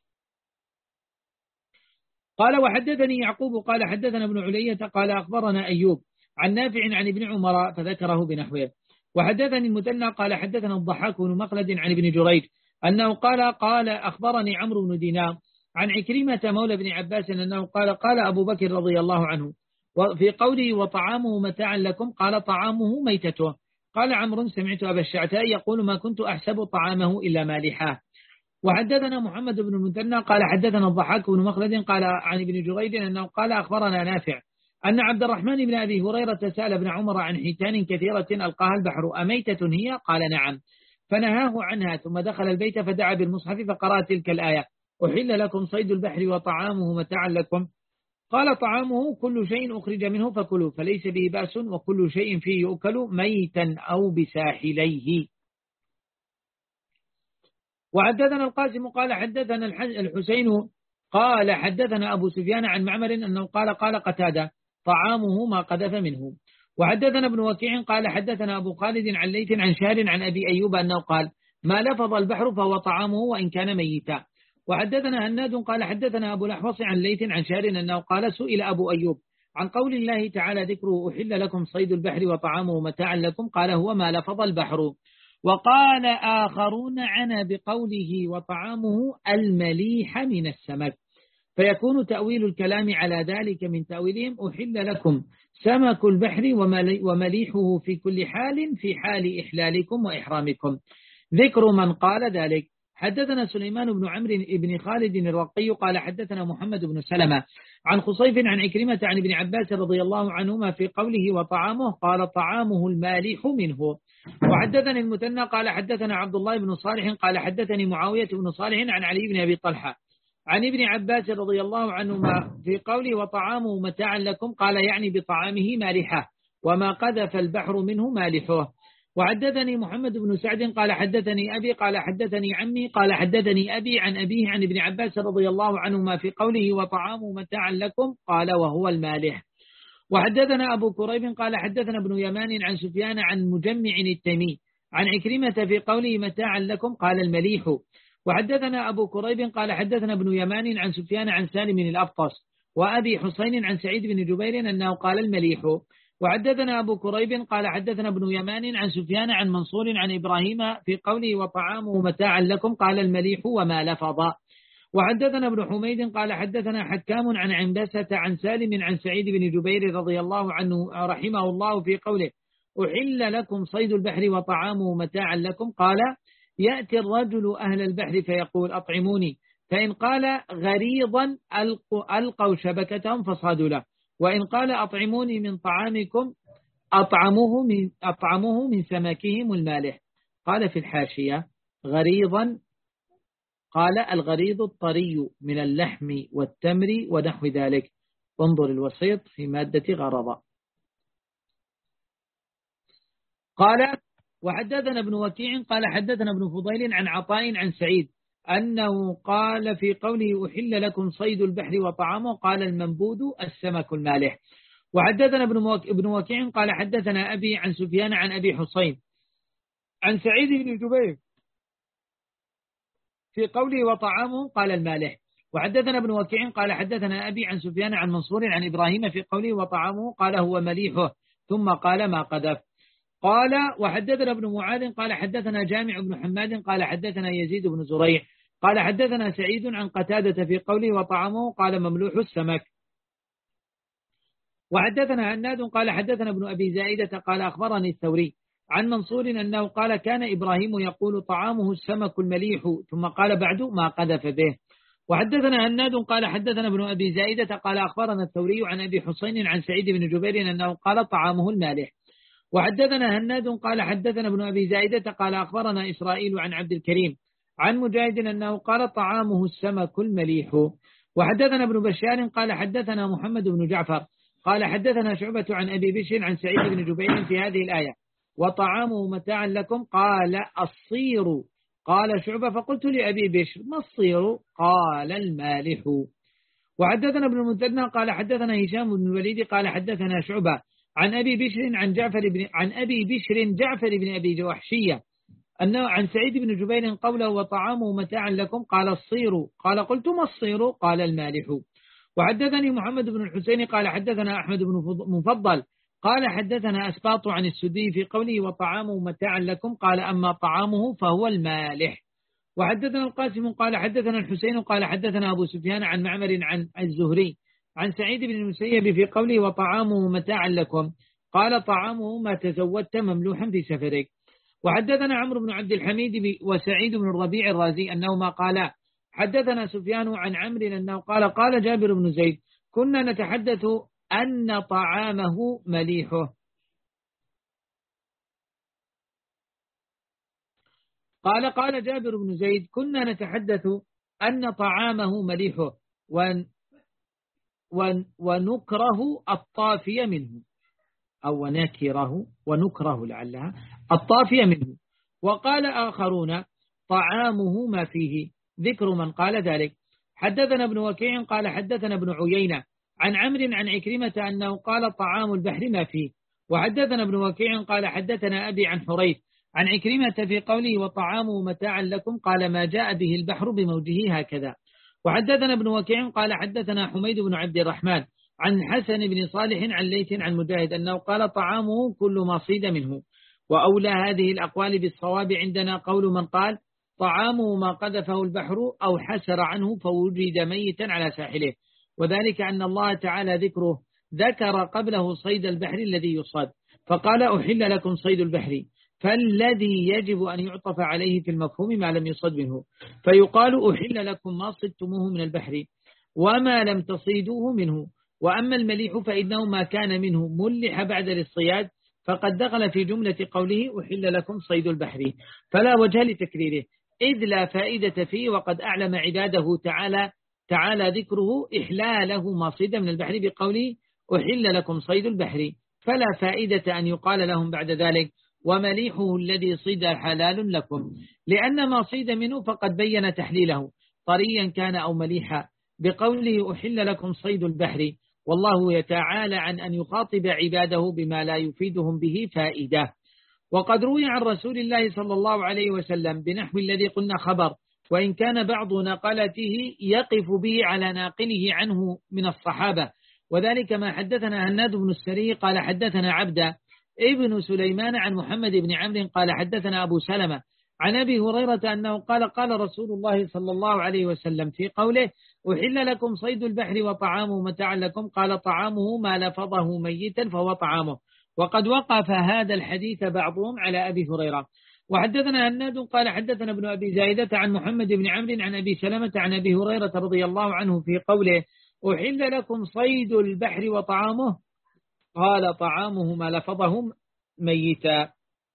قال وحدثني يعقوب قال حدثنا ابن علية قال أخبرنا أيوب عن نافع عن ابن عمر فذكره بنحوه. وحدثني المثنى قال حدثنا الضحاك بن مخلد عن ابن جريج أنه قال قال أخبرني عمرو بن دينار عن عكرمة مولى بن عباس أنه قال قال أبو بكر رضي الله عنه وفي قوله وطعامه متاعا لكم قال طعامه ميتته. قال عمرو سمعت أبا الشعثاء يقول ما كنت أحسب طعامه إلا مالحاه. وحدثنا محمد بن المثنى قال حدثنا الضحاك بن مخلد قال عن ابن جريج أنه قال أخبرنا نافع أن عبد الرحمن بن أبي هريرة سأل ابن عمر عن حيتان كثيرة ألقاها البحر أميتة هي قال نعم فنهاه عنها ثم دخل البيت فدعا بالمصحف فقرأ تلك الآية أحل لكم صيد البحر وطعامه متاعا لكم قال طعامه كل شيء أخرج منه فكلوا فليس به بأس وكل شيء فيه يؤكل ميتا أو بساحليه. وحدثنا القاسم قال حدثنا الحسين قال حدثنا أبو سفيان عن معمر أنه قال قال قتادة طعامه ما قذف منه. وحدثنا ابن وكيع قال حدثنا أبو خالد عن ليث عن شهر عن أبي أيوب أنه قال ما لفظ البحر فهو طعامه وإن كان ميتا. وحدثنا هناد قال حدثنا أبو الأحوص عن ليث عن شهر أنه قال سئل أبو أيوب عن قول الله تعالى ذكره أحل لكم صيد البحر وطعامه متاعا لكم قال هو ما لفظ البحر. وقال آخرون عنا بقوله وطعامه المليح من السمك فيكون تأويل الكلام على ذلك من تأويلهم أحل لكم سمك البحر ومليحه في كل حال في حال إحلالكم وإحرامكم. ذكر من قال ذلك. حدثنا سليمان بن عمرو بن خالد الرقي قال حدثنا محمد بن سلمة عن خصيف عن عكرمة عن ابن عباس رضي الله عنهما في قوله وطعامه قال طعامه المالح منه. وحدثني المثنى قال حدثنا عبد الله بن صالح قال حدثني معاوية بن صالح عن علي بن أبي طلحة عن ابن عباس رضي الله عنهما في قوله وطعامه متاعا لكم قال يعني بطعامه مالحة وما قذف البحر منه مالحه. وحدثني محمد بن سعد قال حدثني أبي قال حدثني عمي قال حدثني أبي عن أبيه عن ابن عباس رضي الله عنهما في قوله وطعامه متاعا لكم قال وهو المالح. وحدثنا أبو كريب قال حدثنا ابن يمان عن سفيان عن مجمع التيمي عن عكرمة في قوله متاعا لكم قال المليح. وحدثنا أبو كريب قال حدثنا ابن يمان عن سفيان عن سالم الأبطس وأبي حسين عن سعيد بن جبير أنه قال المليح. وحدثنا أبو كريب قال حدثنا ابن يمان عن سفيان عن منصور عن إبراهيم في قوله وطعامه متاعا لكم قال المليح وما لفظ. وحدثنا ابن حميد قال حدثنا حكام عن عنبسة عن سالم عن سعيد بن جبير رضي الله عنه رحمه الله في قوله أحل لكم صيد البحر وطعامه متاعا لكم قال يأتي الرجل أهل البحر فيقول أطعموني فإن قال غريضا ألقوا شبكتهم فصادوا له وإن قال أطعموني من طعامكم أطعموه من, أطعموه من سمكهم المالح. قال في الحاشية غريضا قال الغريض الطري من اللحم والتمر ونحو ذلك. انظر الوسيط في مادة غرض. قال وحدثنا ابن وكيع قال حدثنا ابن فضيل عن عطاء عن سعيد أنه قال في قوله أحل لكم صيد البحر وطعامه قال المنبود السمك المالح. وحدثنا ابن وكيع قال حدثنا أبي عن سفيان عن أبي حسين عن سعيد بن جبير في قوله وطعامه قال المالح. وحدثنا ابن وكيع قال حدثنا أبي عن سفيان عن منصور عن إبراهيم في قوله وطعامه قال هو مليحه ثم قال ما قذف. قال وحدثنا ابن معاذ قال حدثنا جامع بن حماد قال حدثنا يزيد بن زريع قال حدثنا سعيد عن قتادة في قوله وطعامه قال مملوح السمك. وحدثنا هناد قال حدثنا ابن أبي زائدة قال أخبرني الثوري عن منصور أنه قال كان إبراهيم يقول طعامه السمك المليح ثم قال بعد ما قذف به. وحدثنا هناد قال حدثنا ابن أبي زائدة قال أخبرنا الثوري عن أبي حسين عن سعيد بن جبير أنه قال طعامه المالح. وحدثنا هناد قال حدثنا ابن أبي زائدة قال أخبرنا إسرائيل عن عبد الكريم عن مجاهد أنه قال طعامه السمك المليح. وحدثنا ابن بشار قال حدثنا محمد بن جعفر قال حدثنا شعبة عن أبي بشر عن سعيد بن جبير في هذه الآية وطعامه متاعا لكم قال الصير. قال شعبة فقلت لأبي بشر ما الصير قال المالح. وحدثنا ابن المثنى قال حدثنا هشام بن الوليد قال حدثنا شعبة عن أبي بشر عن جعفر بن عن أبي بشر جعفر بن أبي جوحشية أنه عن سعيد بن جبير قوله وطعامه متاعا لكم قال الصير. قال قلت ما الصير قال المالح. وحدثني محمد بن الحسين قال حدثنا أحمد بن مفضل قال حدثنا أسباط عن السدي في قوله وطعامه متاعا لكم قال أما طعامه فهو المالح. وحدثنا القاسم قال حدثنا الحسين قال حدثنا أبو سفيان عن معمر عن الزهري عن سعيد بن المسيب في قوله وطعامه متاعا لكم قال طعامه ما تزودت مملوحا في سفرك. وحدثنا عمرو بن عبد الحميد وسعيد بن الربيع الرازي أنهما قالا حدثنا سفيان عن عمرو أنه قال قال جابر بن زيد كنا نتحدث أن طعامه مليحه. قال قال جابر بن زيد كنا نتحدث أن طعامه مليحه ون ونكره الطافية منه أو ونكره ونكره لعلها الطافية منه. وقال آخرون طعامه ما فيه ذكر من قال ذلك. حدثنا ابن وكيع قال حدثنا ابن عيينة عن عمرو عن عكرمة أنه قال طعام البحر ما فيه. وحدثنا ابن وكيع قال حدثنا أبي عن حريث عن عكرمة في قوله وطعامه متاعا لكم قال ما جاء به البحر بموجه هكذا. وحدثنا ابن وكيع قال حدثنا حميد بن عبد الرحمن عن حسن بن صالح عن ليث عن مجاهد أنه قال طعامه كل ما صيد منه. وأولى هذه الأقوال بالصواب عندنا قول من قال طعامه ما قذفه البحر أو حسر عنه فوجد ميتا على ساحله، وذلك أن الله تعالى ذكره ذكر قبله صيد البحر الذي يصاد فقال أحل لكم صيد البحر، فالذي يجب أن يعطف عليه في المفهوم ما لم يصد منه، فيقال أحل لكم ما صدتموه من البحر وما لم تصيدوه منه. وأما المليح فإنه ما كان منه ملح بعد الاصطياد فقد دخل في جملة قوله أحل لكم صيد البحر، فلا وجه لتكريره إذ لا فائدة فيه، وقد أعلم عباده تعالى تعالى ذكره إحلاله ما صيد من البحر بقوله أحل لكم صيد البحر، فلا فائدة أن يقال لهم بعد ذلك ومليحه الذي صيد حلال لكم، لأن ما صيد منه فقد بين تحليله طريا كان أو مليحا بقوله أحل لكم صيد البحر، والله يتعالى عن أن يخاطب عباده بما لا يفيدهم به فائدة. وقد روي عن رسول الله صلى الله عليه وسلم بنحو الذي قلنا خبر، وإن كان بعض نقلته يقف به على ناقله عنه من الصحابة، وذلك ما حدثنا هناد بن السري قال حدثنا عبدة ابن سليمان عن محمد بن عمرو قال حدثنا أبو سلمة عن أبي هريرة أنه قال قال رسول الله صلى الله عليه وسلم في قوله أحل لكم صيد البحر وطعامه متاعا لكم، قال طعامه ما لفظه ميتا فهو طعامه. وقد وقف هذا الحديث بعضهم على أبي هريرة. وحدثنا هناد قال حدثنا ابن أبي زايدة عن محمد بن عمرو عن أبي سلمة عن أبي هريرة رضي الله عنه في قوله أحل لكم صيد البحر وطعامه، قال طعامه ما لفظه ميتا.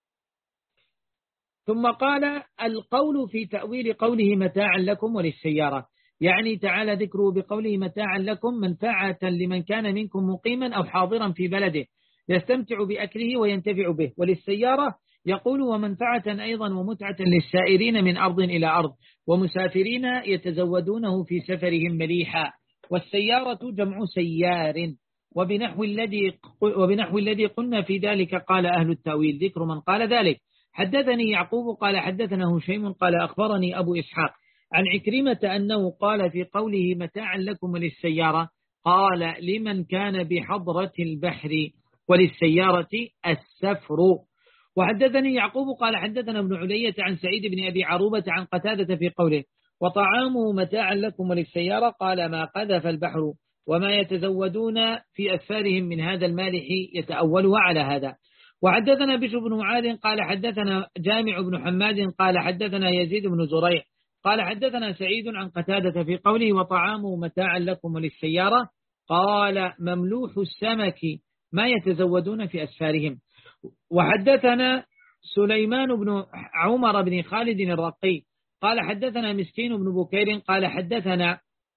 ثم قال القول في تأويل قوله متاعا لكم وللسيارة، يعني تعالى ذكره بقوله متاعا لكم منفعة لمن كان منكم مقيما أو حاضرا في بلده يستمتع بأكله وينتفع به، وللسيارة يقول ومنفعة أيضا ومتعة للسائرين من أرض إلى أرض ومسافرين يتزودونه في سفرهم مليحا. والسيارة جمع سيار، وبنحو الذي وبنحو الذي قلنا في ذلك قال أهل التأويل ذكر من قال ذلك. حدثني يعقوب قال حدثنا هشيم قال أخبرني أبو إسحاق عن عكرمة أنه قال في قوله متاعا لكم وللسيارة قال لمن كان بحضرة البحر وللسيارة السفر. وحدثني يعقوب قال حدثنا ابن علية عن سعيد بن أبي عروبة عن قتادة في قوله وطعامه متاعا لكم وللسيارة قال ما قذف البحر وما يتزودون في أسفارهم من هذا المالح يتأولها على هذا. وحدثنا بشر بن معاذ قال حدثنا جامع بن حماد قال حدثنا يزيد بن زريع قال حدثنا سعيد عن قتادة في قوله وطعامه متاعا لكم وللسيارة قال مملوح السمك ما يتزودون في أسفارهم. وحدثنا سليمان بن عمر بن خالد الرقي قال حدثنا مسكين بن بكير قال حدثنا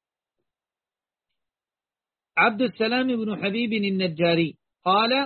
عبد السلام بن حبيب النجاري قال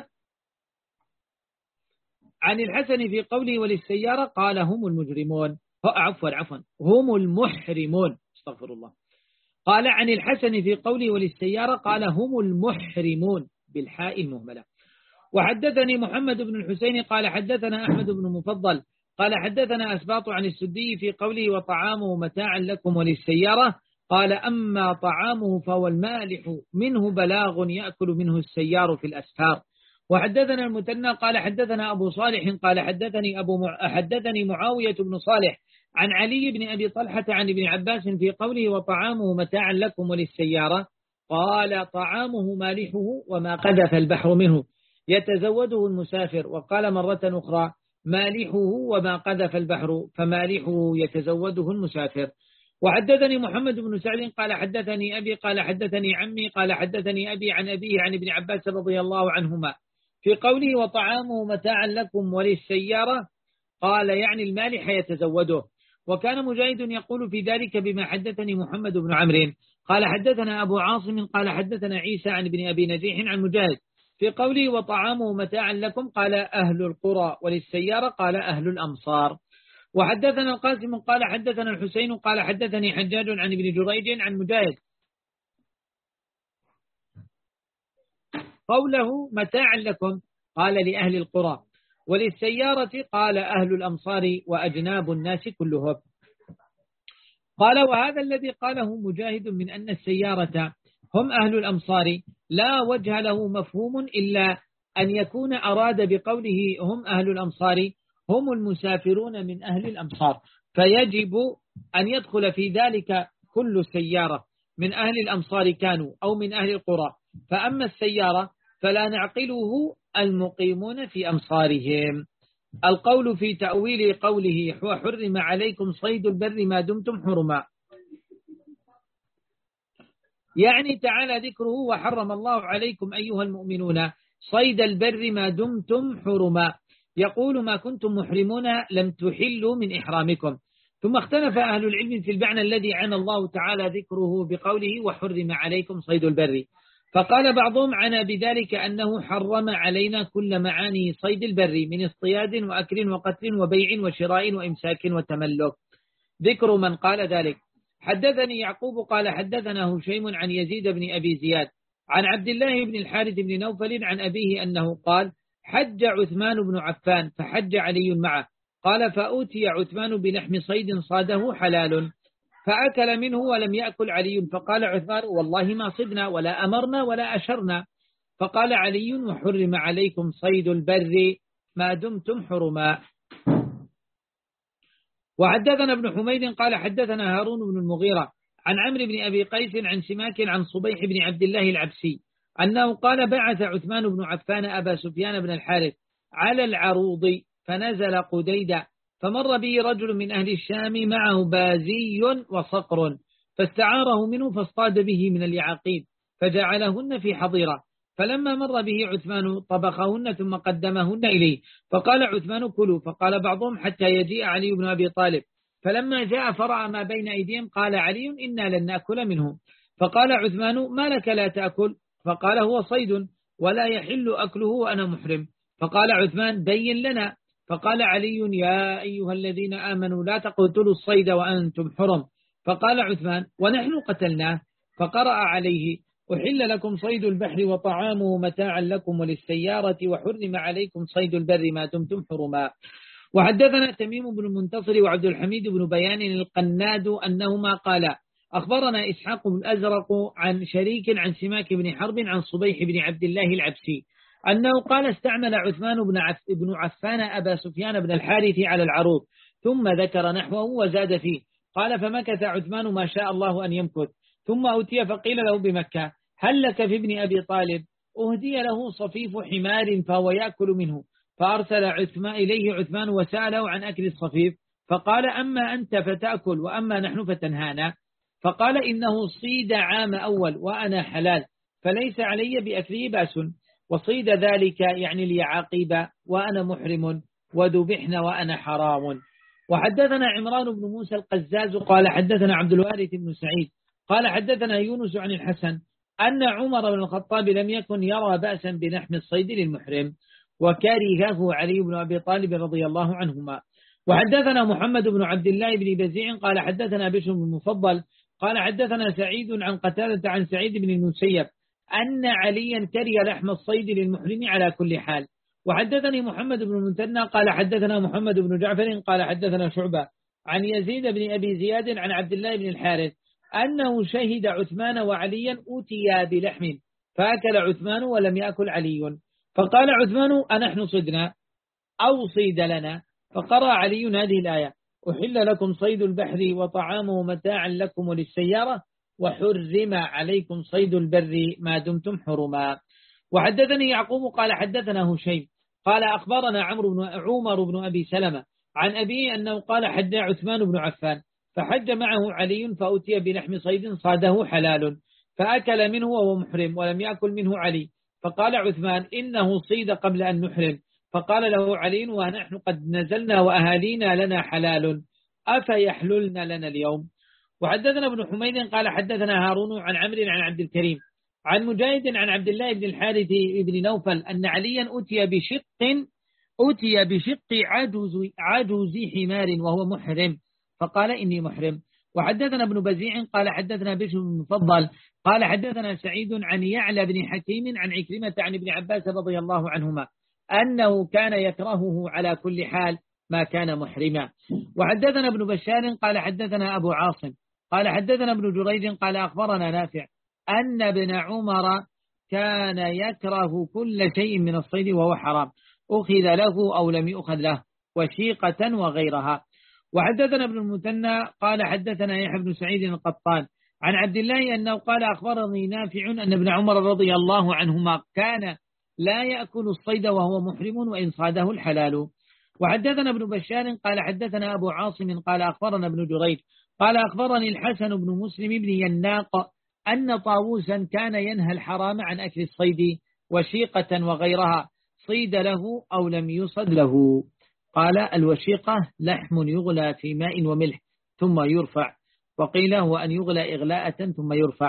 عن الحسن في قوله وللسيارة قال هم المجرمون عفوا عفوا هم المحرمون استغفر الله. قال عن الحسن في قوله وللسيارة قال هم المحرمون بالحاء المهملة. وحدثني محمد بن الحسين قال حدثنا أحمد بن مفضل قال حدثنا أسباط عن السدي في قوله وطعامه متاعا لكم وللسيارة قال أما طعامه فهو المالح منه بلاغ يأكل منه السيار في الأسفار. وحدثنا المثنى قال حدثنا أبو صالح قال حدثني أبو مع... حدثني معاوية بن صالح عن علي بن أبي طلحة عن ابن عباس في قوله وطعامه متاعا لكم وللسيارة قال طعامه مالحه وما قذف البحر منه يتزوده المسافر. وقال مرة أخرى مالحه وما قذف البحر فمالحه يتزوده المسافر. وحدثني محمد بن سعد قال حدثني أبي قال حدثني عمي قال حدثني أبي عن أبيه عن ابن عباس رضي الله عنهما في قوله وطعامه متاعا لكم وللسيارة قال يعني المالح يتزوده. وكان مجاهد يقول في ذلك بما حدثني محمد بن عمرو قال حدثنا أبو عاصم قال حدثنا عيسى عن ابن أبي نجيح عن مجاهد في قوله وطعامه متاعا لكم قال أهل القرى وللسيارة قال أهل الأمصار. وحدثنا القاسم قال حدثنا الحسين قال حدثني حجاج عن ابن جريج عن مجاهد قوله متاعا لكم قال لأهل القرى وللسيارة قال أهل الأمصار وأجناب الناس كلهم. قال وهذا الذي قاله مجاهد من أن السيارة هم أهل الأمصار لا وجه له مفهوم إلا أن يكون أراد بقوله هم أهل الأمصار هم المسافرون من أهل الأمصار، فيجب أن يدخل في ذلك كل سيارة من أهل الأمصار كانوا أو من أهل القرى. فأما السيارة فلا نعقله المقيمون في أمصارهم. القول في تأويل قوله وحرم عليكم صيد البر ما دمتم حرما، يعني تعالى ذكره وحرم الله عليكم أيها المؤمنون صيد البر ما دمتم حرما، يقول ما كنتم محرمون لم تحلوا من إحرامكم. ثم اختلف أهل العلم في المعنى الذي عنى الله تعالى ذكره بقوله وحرم عليكم صيد البر، فقال بعضهم عنا بذلك أنه حرم علينا كل معاني صيد البر من اصطياد وأكل وقتل وبيع وشراء وإمساك وتملك. ذكر من قال ذلك. حدثني يعقوب قال حدثنا هشيم عن يزيد بن أبي زياد عن عبد الله بن الحارث بن نوفل عن أبيه أنه قال حج عثمان بن عفان فحج علي معه. قال فأوتي عثمان بلحم صيد صاده حلال فأكل منه ولم يأكل علي. فقال عثمان والله ما صدنا ولا أمرنا ولا أشرنا. فقال علي وحرم عليكم صيد البر ما دمتم حرما. وحدثنا ابن حميد قال حدثنا هارون بن المغيرة عن عمرو بن أبي قيس عن سماك عن صبيح بن عبد الله العبسي أنه قال بعث عثمان بن عفان أبا سفيان بن الحارث على العروض فنزل قديدا فمر به رجل من أهل الشام معه بازي وصقر فاستعاره منه فاصطاد به من اليعاقيب فجعلهن في حظيرة. فلما مر به عثمان طبخهن ثم قدمهن إليه فقال عثمان كلوا. فقال بعضهم حتى يجيء علي بن أبي طالب. فلما جاء فرأى ما بين أيديهم قال علي إنا لن نأكل منه. فقال عثمان ما لك لا تأكل؟ فقال هو صيد ولا يحل أكله وأنا محرم. فقال عثمان بين لنا. فقال علي يا أيها الذين آمنوا لا تقتلوا الصيد وأنتم حرم. فقال عثمان ونحن قتلناه. فقرأ عليه أحل لكم صيد البحر وطعامه متاعا لكم وللسيارة وحرم عليكم صيد البر ما دمتم حرما. وحدثنا تميم بن المنتصر وعبد الحميد بن بيان القناد أنهما قالا أخبرنا إسحاق بن الأزرق عن شريك عن سماك بن حرب عن صبيح بن عبد الله العبسي أنه قال استعمل عثمان بن عف بن عفان أبا سفيان بن الحارث على العروض ثم ذكر نحوه وزاد فيه. قال فمكث عثمان ما شاء الله أن يمكث ثم أتي فقيل له بمكة هل لك في ابن أبي طالب؟ أهدي له صفيف حمار فهو يأكل منه. فأرسل عثمان إليه عثمان وسأله عن أكل الصفيف فقال أما أنت فتأكل وأما نحن فتنهانا. فقال إنه صيد عام أول وأنا حلال فليس علي بأكله بأس وصيد ذلك يعني اليعاقيب وأنا محرم وذبحن وأنا حرام. وحدثنا عمران بن موسى القزاز قال حدثنا عبد الوارث بن سعيد قال حدثنا يونس عن الحسن أن عمر بن الخطاب لم يكن يرى بأسا بلحم الصيد للمحرم وكرهه علي بن أبي طالب رضي الله عنهما. وحدثنا محمد بن عبد الله بن بزيع قال حدثنا بشر بن المفضل قال حدثنا سعيد عن قتادة عن سعيد بن المسيب أن عليا كره لحم الصيد للمحرم على كل حال. وحدثني محمد بن المثنى قال حدثنا محمد بن جعفر قال حدثنا شعبة عن يزيد بن أبي زياد عن عبد الله بن الحارث أنه شهد عثمان وعليا أوتيا بلحم فأكل عثمان ولم يأكل علي. فقال عثمان أنحن صدنا أو صيد لنا؟ فقرأ علي هذه الآية أحل لكم صيد البحر وطعامه متاعا لكم وللسيارة وحرم عليكم صيد البر ما دمتم حرما. وحدثني يعقوب قال حدثنا هشيم قال أخبرنا عمرو بن عمر بن أبي سلمة عن أبيه أنه قال حج عثمان بن عفان فحج معه علي فأتي بلحم صيد صاده حلال فأكل منه وهو محرم ولم يأكل منه علي. فقال عثمان إنه صيد قبل أن نحرم. فقال له علي ونحن قد نزلنا وأهالينا لنا حلال أفيحللنا لنا اليوم. وحدثنا ابن حميد قال حدثنا هارون عن عمرو عن عبد الكريم عن مجاهد عن عبد الله بن الحارث بن نوفل أن عليا أتي بشق أتي بشق عجوز, عجوز حمار وهو محرم فقال إني محرم. وحدثنا ابن بزيع قال حدثنا بشر بن المفضل قال حدثنا سعيد عن يعلى بن حكيم عن عكرمة عن ابن عباس رضي الله عنهما أنه كان يكرهه على كل حال ما كان محرما. وحدثنا ابن بشار قال حدثنا أبو عاصم قال حدثنا ابن جريج قال أخبرنا نافع أن ابن عمر كان يكره كل شيء من الصيد وهو حرام أخذ له أو لم يؤخذ له وشيقة وغيرها. وحدثنا ابن المثنى قال حدثنا يحيى بن سعيد القطان عن عبد الله أنه قال أخبرني نافع أن ابن عمر رضي الله عنهما كان لا يأكل الصيد وهو محرم وإن صاده الحلال. وحدثنا ابن بشار قال حدثنا أبو عاصم قال أخبرنا ابن جريج قال أخبرني الحسن بن مسلم بن يناق أن طاووسا كان ينهى الحرام عن أكل الصيد وشيقة وغيرها صيد له أو لم يصد له. قال الوشيقة لحم يغلى في ماء وملح ثم يرفع وقيل هو أن يغلى إغلاءة ثم يرفع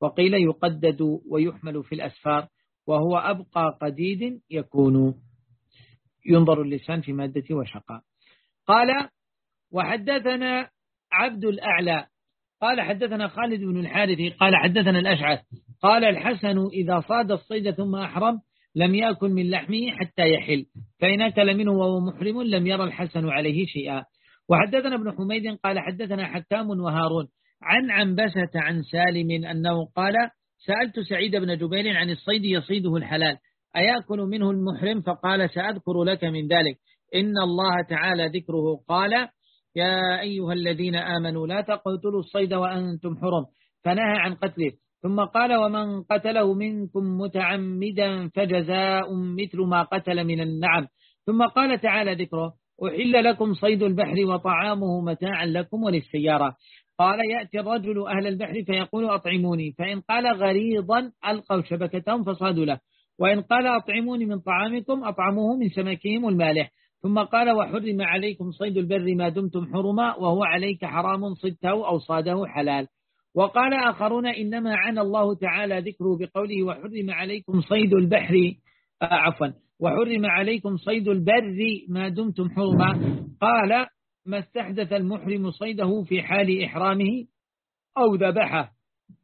وقيل يقدد ويحمل في الأسفار، وهو أبقى قديد يكون. ينظر اللسان في مادة وشقاء. قال وحدثنا عبد الأعلى قال حدثنا خالد بن الحارث قال حدثنا الأشعث قال الحسن إذا صاد الصيد ثم أحرم لم يأكل من لحمه حتى يحل، فإن أكل منه وهو محرم لم يرى الحسن عليه شيئا. وحدثنا ابن حميد قال حدثنا حكام وهارون عن عنبسة عن سالم أنه قال سألت سعيد بن جبير عن الصيد يصيده الحلال أيأكل منه المحرم؟ فقال سأذكر لك من ذلك إن الله تعالى ذكره قال يا أيها الذين آمنوا لا تقتلوا الصيد وأنتم حرم، فنهى عن قتله. ثم قال ومن قتله منكم متعمدا فجزاء مثل ما قتل من النعم. ثم قال تعالى ذكره أحل لكم صيد البحر وطعامه متاعا لكم وللسيارة. قال يأتي الرجل أهل البحر فيقول أطعموني، فإن قال غريضا ألقوا شبكتهم فصادوا له، وإن قال أطعموني من طعامكم أطعموه من سمكهم المالح. ثم قال وحرم عليكم صيد البر ما دمتم حرما وهو عليك حرام صدته أو صاده حلال. وقال آخرون إنما عنى الله تعالى ذكره بقوله وحرم عليكم صيد البحر آه عفوا وحرم عليكم صيد البر ما دمتم حرما. قال ما استحدث المحرم صيده في حال إحرامه أو ذبحه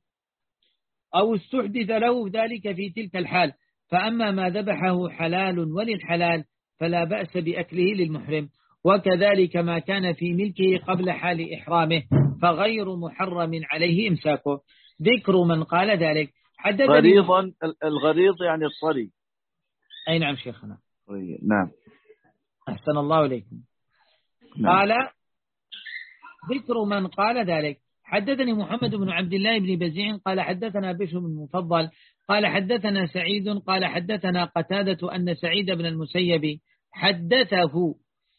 أو استحدث له ذلك في تلك الحال، فأما ما ذبحه حلال وللحلال فلا بأس بأكله للمحرم، وكذلك ما كان في ملكه قبل حال إحرامه فغير محرم عليه إمساكه. ذكر من قال ذلك. غريضا الغريض يعني الطري. أي نعم شيخنا. نعم أحسن الله إليكم. نعم. قال ذكر من قال ذلك. حدثني محمد بن عبد الله بن بزيع قال حدثنا بشر بن المفضل قال حدثنا سعيد قال حدثنا قتادة أن سعيد بن المسيب حدثه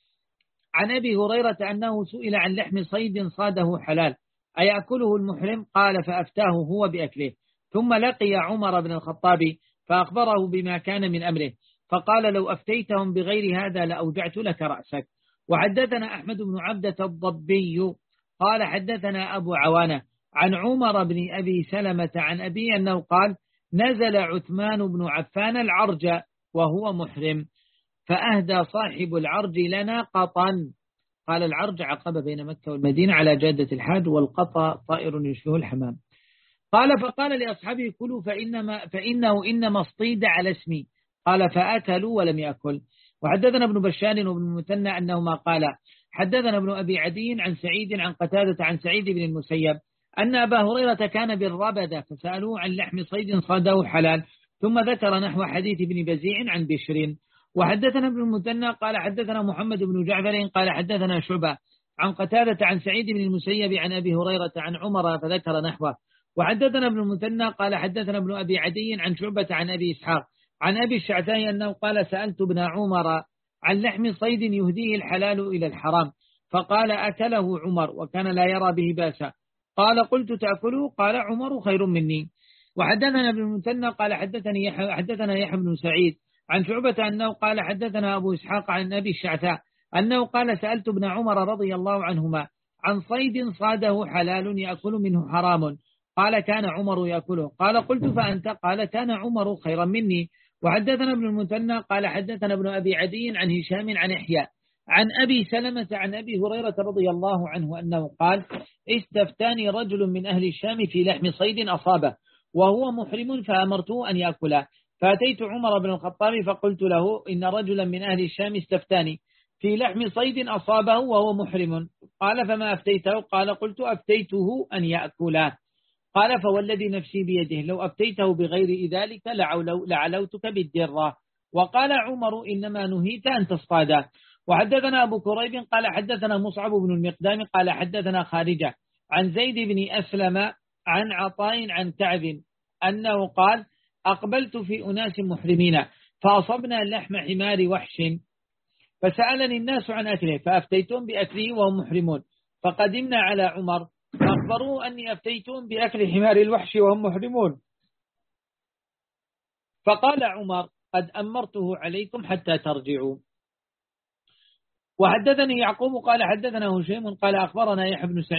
عن أبي هريرة أنه سئل عن لحم صيد صاده حلال أيأكله المحرم؟ قال فأفتاه هو بأكله. ثم لقي عمر بن الخطاب فأخبره بما كان من أمره، فقال لو أفتيتهم بغير هذا لأوجعت لك رأسك. وحدثنا أحمد بن عبدة الضبي قال حدثنا أبو عوانة عن عمر بن أبي سلمة عن أبي أنه قال نزل عثمان بن عفان العرج وهو محرم فأهدى صاحب العرج لنا قطا. قال العرج عقبة بين مكة والمدينة على جادة الحاج، والقطا طائر يشبه الحمام. قال فقال لأصحابه كلوا فإنما فإنه إنما اصطيد على اسمي. قال فأكلوا ولم يأكل. وحدثنا ابن بشار وابن المثنى أنهما قال حدثنا ابن أبي عدي عن سعيد عن قتادة عن سعيد بن المسيب أن أبا هريرة كان بالربدة فسألوه عن لحم صيد صاده حلال، ثم ذكر نحو حديث ابن بزيع عن بشر. وحدثنا ابن المثنى قال حدثنا محمد بن جعفر قال حدثنا شعبة عن قتادة عن سعيد بن المسيب عن أبي هريرة عن عمر فذكر نحوه. وحدثنا ابن المثنى قال حدثنا ابن أبي عدي عن شعبة عن أبي إسحاق عن أبي الشعثاء أنه قال سألت ابن عمر عن لحم صيد يهديه الحلال إلى الحرام، فقال أكله عمر وكان لا يرى به باسا. قال قلت تأكله؟ قال عمر خير مني. وحدثنا ابن المثنى قال حدثني يحيى حدثنا يحيى بن سعيد عن شعبة أنه قال حدثنا أبو إسحاق عن أبي الشعثاء أنه قال سألت ابن عمر رضي الله عنهما عن صيد صاده حلال يأكل منه حرام، قال كان عمر يأكله. قال قلت فأنت؟ قال كان عمر خيرا مني. وحدثنا ابن المثنى قال حدثنا ابن أبي عدي عن هشام عن إحياء عن أبي سلمة عن أبي هريرة رضي الله عنه أنه قال استفتاني رجل من أهل الشام في لحم صيد أصابه وهو محرم فأمرته أن يأكله، فأتيت عمر بن الخطاب فقلت له إن رجلا من أهل الشام استفتاني في لحم صيد أصابه وهو محرم، قال فما أفتيته؟ قال قلت أفتيته أن يأكله. قال فوالذي نفسي بيده لو أفتيته بغير ذلك لعلوتك بالدرة. وقال عمر إنما نهيت أن تصطاد. وحدثنا أبو كريب قال حدثنا مصعب بن المقدام قال حدثنا خارجة عن زيد بن أسلم عن عطاء عن كعب أنه قال أقبلت في أناس محرمين فأصبنا لحم حمار وحش فسألني الناس عن أكله فأفتيتهم بأكله وهم محرمون، فقدمنا على عمر فأخبروه أني أفتيتهم بأكل حمار الوحش وهم محرمون، فقال عمر قد أمرته عليكم حتى ترجعوا. وحدثني يعقوب قال حدثنا هشيم قال أخبرنا يحيى بن سعيد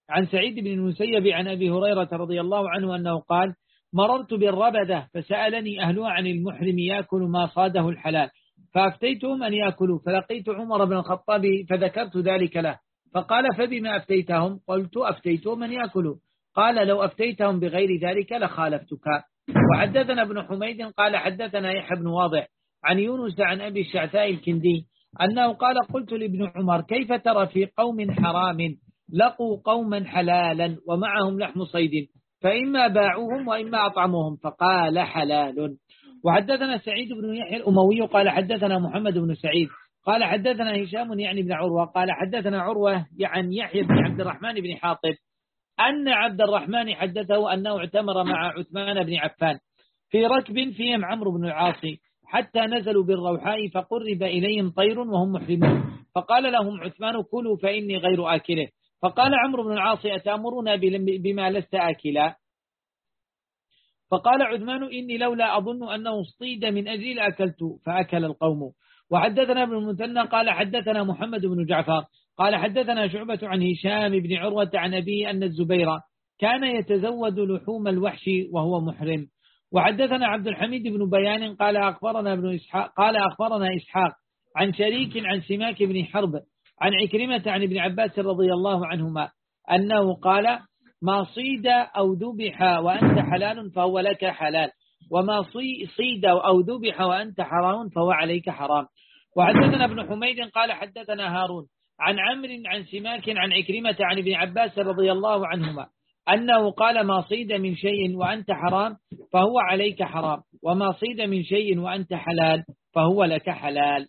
عن سعيد بن المسيب عن أبي هريرة رضي الله عنه أنه قال مررت بالربدة فسألني أهلها عن المحرم يأكل ما صاده الحلال فأفتيتهم أن يأكلوا، فلقيت عمر بن الخطاب فذكرت ذلك له فقال فبما أفتيتهم؟ قلت أفتيتهم أن يأكلوا. قال لو أفتيتهم بغير ذلك لخالفتك. وحدثنا ابن حميد قال حدثنا يحيى بن واضح عن يونس عن أبي الشعثاء الكندي أنه قال قلت لابن عمر كيف ترى في قوم حرام لقوا قوما حلالا ومعهم لحم صيد فإما باعوهم وإما أطعموهم؟ فقال حلال. وحدثنا سعيد بن يحيى الأموي قال حدثنا محمد بن سعيد قال حدثنا هشام يعني بن عروة قال حدثنا عروة عن يحيى بن عبد الرحمن بن حاطب أن عبد الرحمن حدثه أنه اعتمر مع عثمان بن عفان في ركب فيهم عمرو بن العاص حتى نزلوا بالروحاء فقرب إليهم طير وهم محرمون فقال لهم عثمان كلوا فإني غير آكله. فقال عمرو بن العاص أتأمرون بما لست آكلا؟ فقال عثمان إني لولا أظن أنه اصطيد من أجل أكلت فأكل القوم. وحدثنا ابن المثنى قال حدثنا محمد بن جعفر قال حدثنا شعبة عن هشام بن عروة عن أبيه أن الزبير كان يتزود لحوم الوحش وهو محرم. وحدثنا عبد الحميد بن بيان قال أخبرنا ابن إسحاق قال أخبرنا إسحاق عن شريك عن سماك بن حرب عن عكرمة عن ابن عباس رضي الله عنهما أنه قال ما صيد أو ذبح وأنت حلال فهو لك حلال وما صيد أو ذبح وأنت حرام فهو عليك حرام. وحدثنا ابن حميد قال حدثنا هارون عن عمرو عن سماك عن عكرمة عن ابن عباس رضي الله عنهما أنه قال ما صيد من شيء وأنت حرام فهو عليك حرام وما صيد من شيء وأنت حلال فهو لك حلال.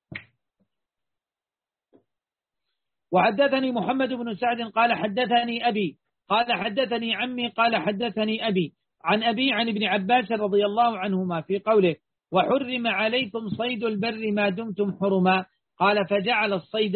وحدثني محمد بن سعد قال حدثني أبي قال حدثني عمي قال حدثني أبي عن أبي عن ابن عباس رضي الله عنهما في قوله وحرم عليكم صيد البر ما دمتم حرما قال فجعل الصيد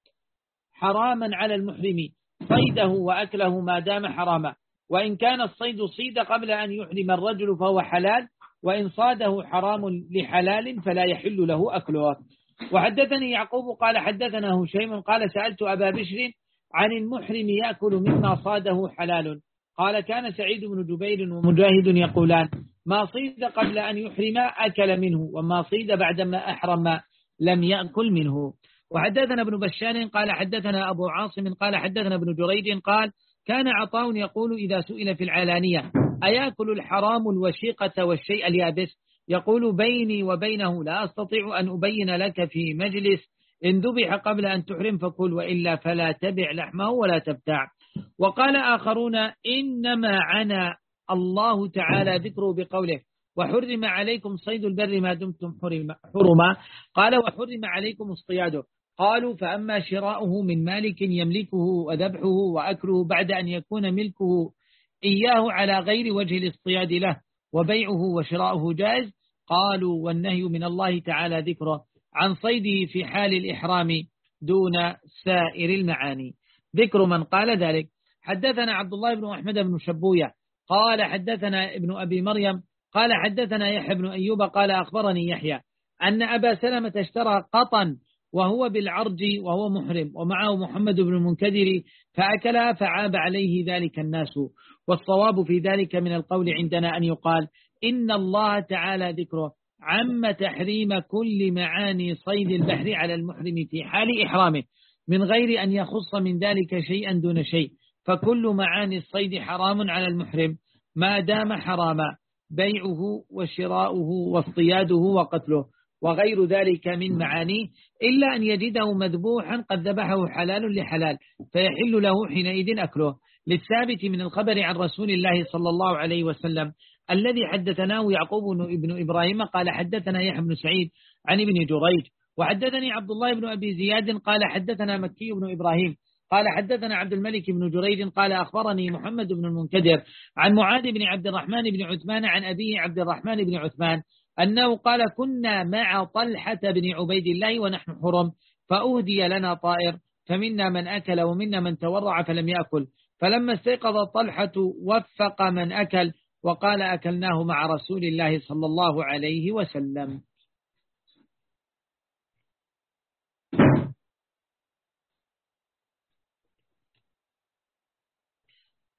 حراما على المحرم صيده وأكله ما دام حراما وإن كان الصيد صيد قبل أن يحرم الرجل فهو حلال وإن صاده حرام لحلال فلا يحل له أكله. وحدثني يعقوب قال حدثنا هشيم قال سألت أبا بشر عن المحرم يأكل مما صاده حلال قال كان سعيد بن جبير ومجاهد يقولان ما صيد قبل أن يحرم أكل منه وما صيد بعدما أحرم لم يأكل منه. وحدثنا ابن بشار قال حدثنا أبو عاصم قال حدثنا ابن جريج قال كان عطاء يقول إذا سئل في العلانية أيأكل الحرام الوشيقة والشيء اليابس يقول بيني وبينه لا أستطيع أن أبين لك في مجلس إن ذبح قبل أن تحرم فكل وإلا فلا تبع لحمه ولا تبتاع. وقال آخرون إنما عنا الله تعالى ذكره بقوله وحرم عليكم صيد البر ما دمتم حرما قال وحرم عليكم اصطياده قالوا فأما شراؤه من مالك يملكه وذبحه وأكله بعد أن يكون ملكه إياه على غير وجه الاصطياد له وبيعه وشراؤه جائز قالوا والنهي من الله تعالى ذكره عن صيده في حال الإحرام دون سائر المعاني. ذكر من قال ذلك. حدثنا عبد الله بن أحمد بن شبوية قال حدثنا ابن أبي مريم قال حدثنا يحيى بن أيوب قال أخبرني يحيى أن أبا سلمة اشترى قطا وهو بالعرج وهو محرم ومعه محمد بن المنكدر فأكلها فعاب عليه ذلك الناس. والصواب في ذلك من القول عندنا أن يقال إن الله تعالى ذكره عم تحريم كل معاني صيد البحر على المحرم في حال إحرامه من غير أن يخص من ذلك شيئا دون شيء فكل معاني الصيد حرام على المحرم ما دام حراما بيعه وشراؤه واصطياده وقتله وغير ذلك من معانيه إلا أن يجده مذبوحا قد ذبحه حلال لحلال فيحل له حينئذ أكله للثابت من الخبر عن رسول الله صلى الله عليه وسلم الذي حدثناه يعقوب بن إبراهيم قال حدثنا يحيى بن سعيد عن ابن جريج وحدثني عبد الله بن أبي زياد قال حدثنا مكي بن إبراهيم قال حدثنا عبد الملك بن جريج قال أخبرني محمد بن المنكدر عن معاذ بن عبد الرحمن بن عثمان عن أبيه عبد الرحمن بن عثمان أنه قال كنا مع طلحة بن عبيد الله ونحن حرم فأهدي لنا طائر فمنا من أكل ومنا من تورع فلم يأكل فلما استيقظ طلحة وفق من أكل وقال أكلناه مع رسول الله صلى الله عليه وسلم.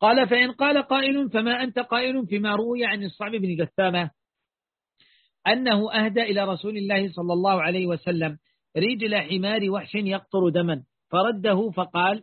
قال فإن قال قائل فما أنت قائل فيما روي عن الصعب بن جثامة أنه أهدى إلى رسول الله صلى الله عليه وسلم رجل حمار وحش يقطر دما فرده فقال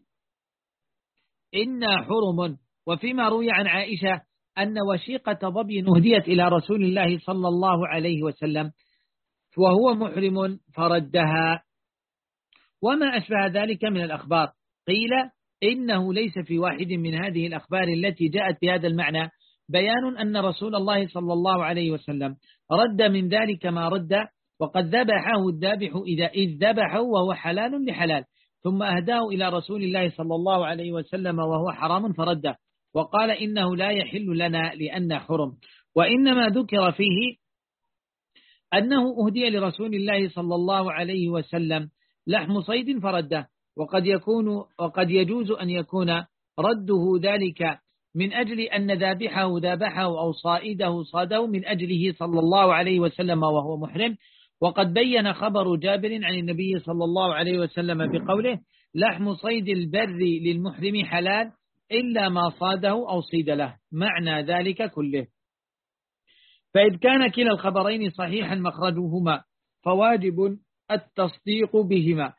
إنا حرم. وفيما روي عن عائشة أن وشيقة ظبي أهديت إلى رسول الله صلى الله عليه وسلم وهو محرم فردها. وما أشبه ذلك من الأخبار قيل إنه ليس في واحد من هذه الأخبار التي جاءت بهذا المعنى بيان أن رسول الله صلى الله عليه وسلم رد من ذلك ما رد، وقد ذبحه الذابح إذا إذ ذبحه وهو حلال لحلال ثم أهداه إلى رسول الله صلى الله عليه وسلم وهو حرام فرده وقال إنه لا يحل لنا لأن حرم. وإنما ذكر فيه أنه أهدي لرسول الله صلى الله عليه وسلم لحم صيد فرده، وقد يكون وقد يجوز أن يكون رده ذلك من أجل أن ذابحه ذابحه أو صائده صاده من أجله صلى الله عليه وسلم وهو محرم. وقد بين خبر جابر عن النبي صلى الله عليه وسلم بقوله لحم صيد البر للمحرم حلال إلا ما صاده أو صيد له، معنى ذلك كله. فإذ كان كلا الخبرين صحيحا مخرجهما فواجب التصديق بهما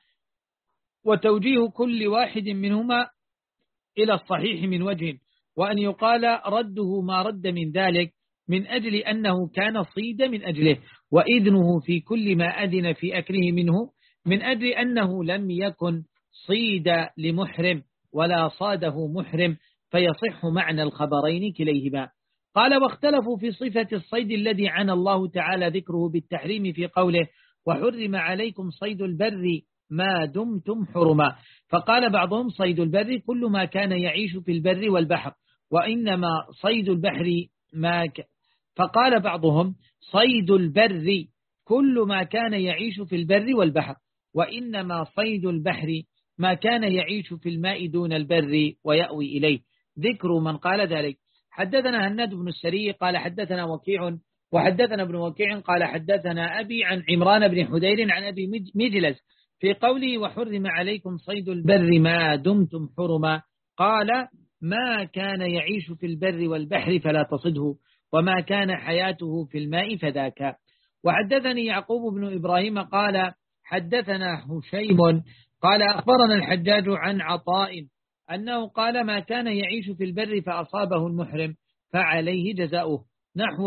وتوجيه كل واحد منهما إلى الصحيح من وجه، وأن يقال رده ما رد من ذلك من أجل أنه كان صيد من أجله، وإذنه في كل ما أذن في أكله منه من أجل أنه لم يكن صيد لمحرم ولا صاده محرم، فيصح معنى الخبرين كليهما. قال واختلفوا في صفة الصيد الذي عنى الله تعالى ذكره بالتحريم في قوله وحرم عليكم صيد البر ما دمتم حرما. فقال بعضهم صيد البر كل ما كان يعيش في البر والبحر، وإنما صيد البحر ما ك... فقال بعضهم صيد البر كل ما كان يعيش في البر والبحر، وإنما صيد البحر ما كان يعيش في الماء دون البر ويأوي إليه. ذكر من قال ذلك. حدثنا هناد بن السري قال حدثنا وكيع وحدثنا ابن وكيع قال حدثنا أبي عن عمران بن حدير عن أبي مجلس في قوله وحرم عليكم صيد البر ما دمتم حرما، قال ما كان يعيش في البر والبحر فلا تصده، وما كان حياته في الماء فذاك. وحدثني يعقوب بن إبراهيم قال حدثنا هشيم قال أخبرنا الحجاج عن عطاء أنه قال ما كان يعيش في البر فأصابه المحرم فعليه جزاؤه، نحو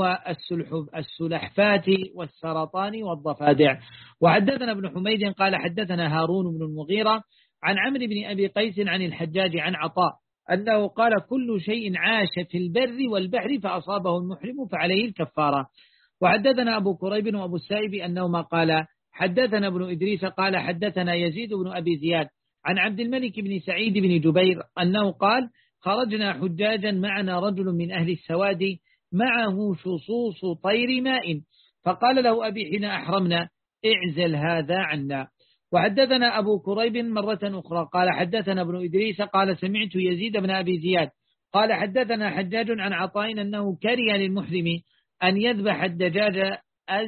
السلحفات والسرطان والضفادع. وحدثنا ابن حميد قال حدثنا هارون بن المغيرة عن عمرو بن أبي قيس عن الحجاج عن عطاء أنه قال كل شيء عاش في البر والبحر فأصابه المحرم فعليه الكفارة. وحدثنا أبو كريب وأبو السائب أنهما قال حدثنا ابن إدريس قال حدثنا يزيد بن أبي زياد عن عبد الملك بن سعيد بن جبير أنه قال خرجنا حجاجا معنا رجل من أهل السواد معه شصوص طير ماء، فقال له أبي حين أحرمنا اعزل هذا عنا. وحدثنا أبو كريب مرة أخرى قال حدثنا ابن إدريس قال سمعت يزيد بن أبي زياد قال حدثنا حجاج عن عطاء أنه كره للمحرم أن يذبح الدجاج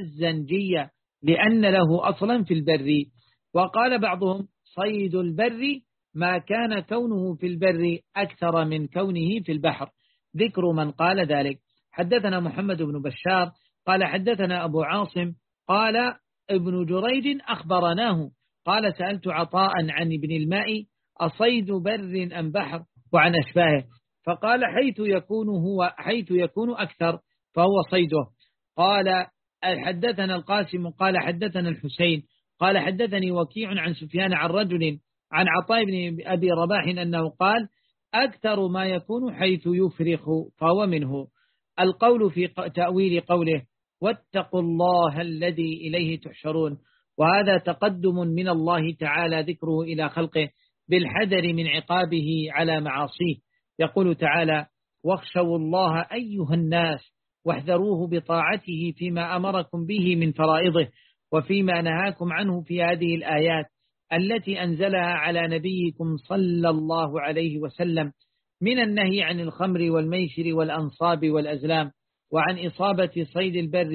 الزنجية لأن له أصلا في البر. وقال بعضهم صيد البر ما كان كونه في البر أكثر من كونه في البحر، ذكر من قال ذلك. حدثنا محمد بن بشار قال حدثنا أبو عاصم قال ابن جريج أخبرناه قال سألت عطاء عن ابن الماء أصيد بر أم بحر وعن أشباهه، فقال حيث يكون هو حيث يكون أكثر فهو صيده. قال حدثنا القاسم قال حدثنا الحسين قال حدثني وكيع عن سفيان عن رجل عن عطاء بن أبي رباح أنه قال أكثر ما يكون حيث يفرخ فهو منه. القول في تأويل قوله واتقوا الله الذي إليه تحشرون، وهذا تقدم من الله تعالى ذكره إلى خلقه بالحذر من عقابه على معاصيه. يقول تعالى واخشوا الله أيها الناس واحذروه بطاعته فيما أمركم به من فرائضه وفيما نهاكم عنه في هذه الآيات التي أنزلها على نبيكم صلى الله عليه وسلم من النهي عن الخمر والميسر والأنصاب والأزلام، وعن إصابة صيد البر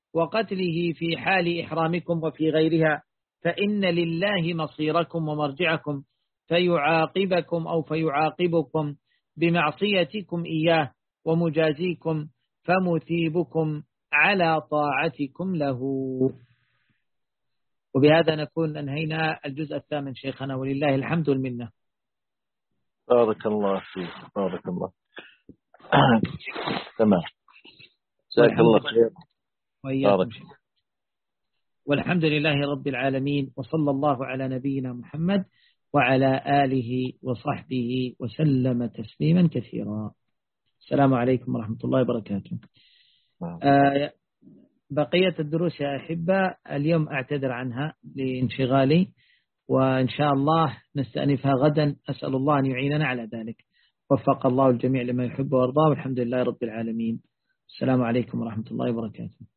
وقتله في حال إحرامكم وفي غيرها، فإن لله مصيركم ومرجعكم فيعاقبكم أو فيعاقبكم بمعصيتكم إياه ومجازيكم فمثيبكم على طاعتكم له. وبهذا نكون أنهينا الجزء الثامن شيخنا، ولله الحمد والمنة. بارك الله فيك، بارك الله. تمام، جزاك الله خير. وإياكم. والحمد لله رب العالمين، وصلى الله على نبينا محمد وعلى آله وصحبه وسلم تسليما كثيرا. السلام عليكم ورحمة الله وبركاته. آه بقية الدروس يا أحبة اليوم أعتذر عنها لانشغالي، وإن شاء الله نستأنفها غدا. أسأل الله أن يعيننا على ذلك. وفق الله الجميع لما يحب ويرضى، والحمد لله رب العالمين. السلام عليكم ورحمة الله وبركاته.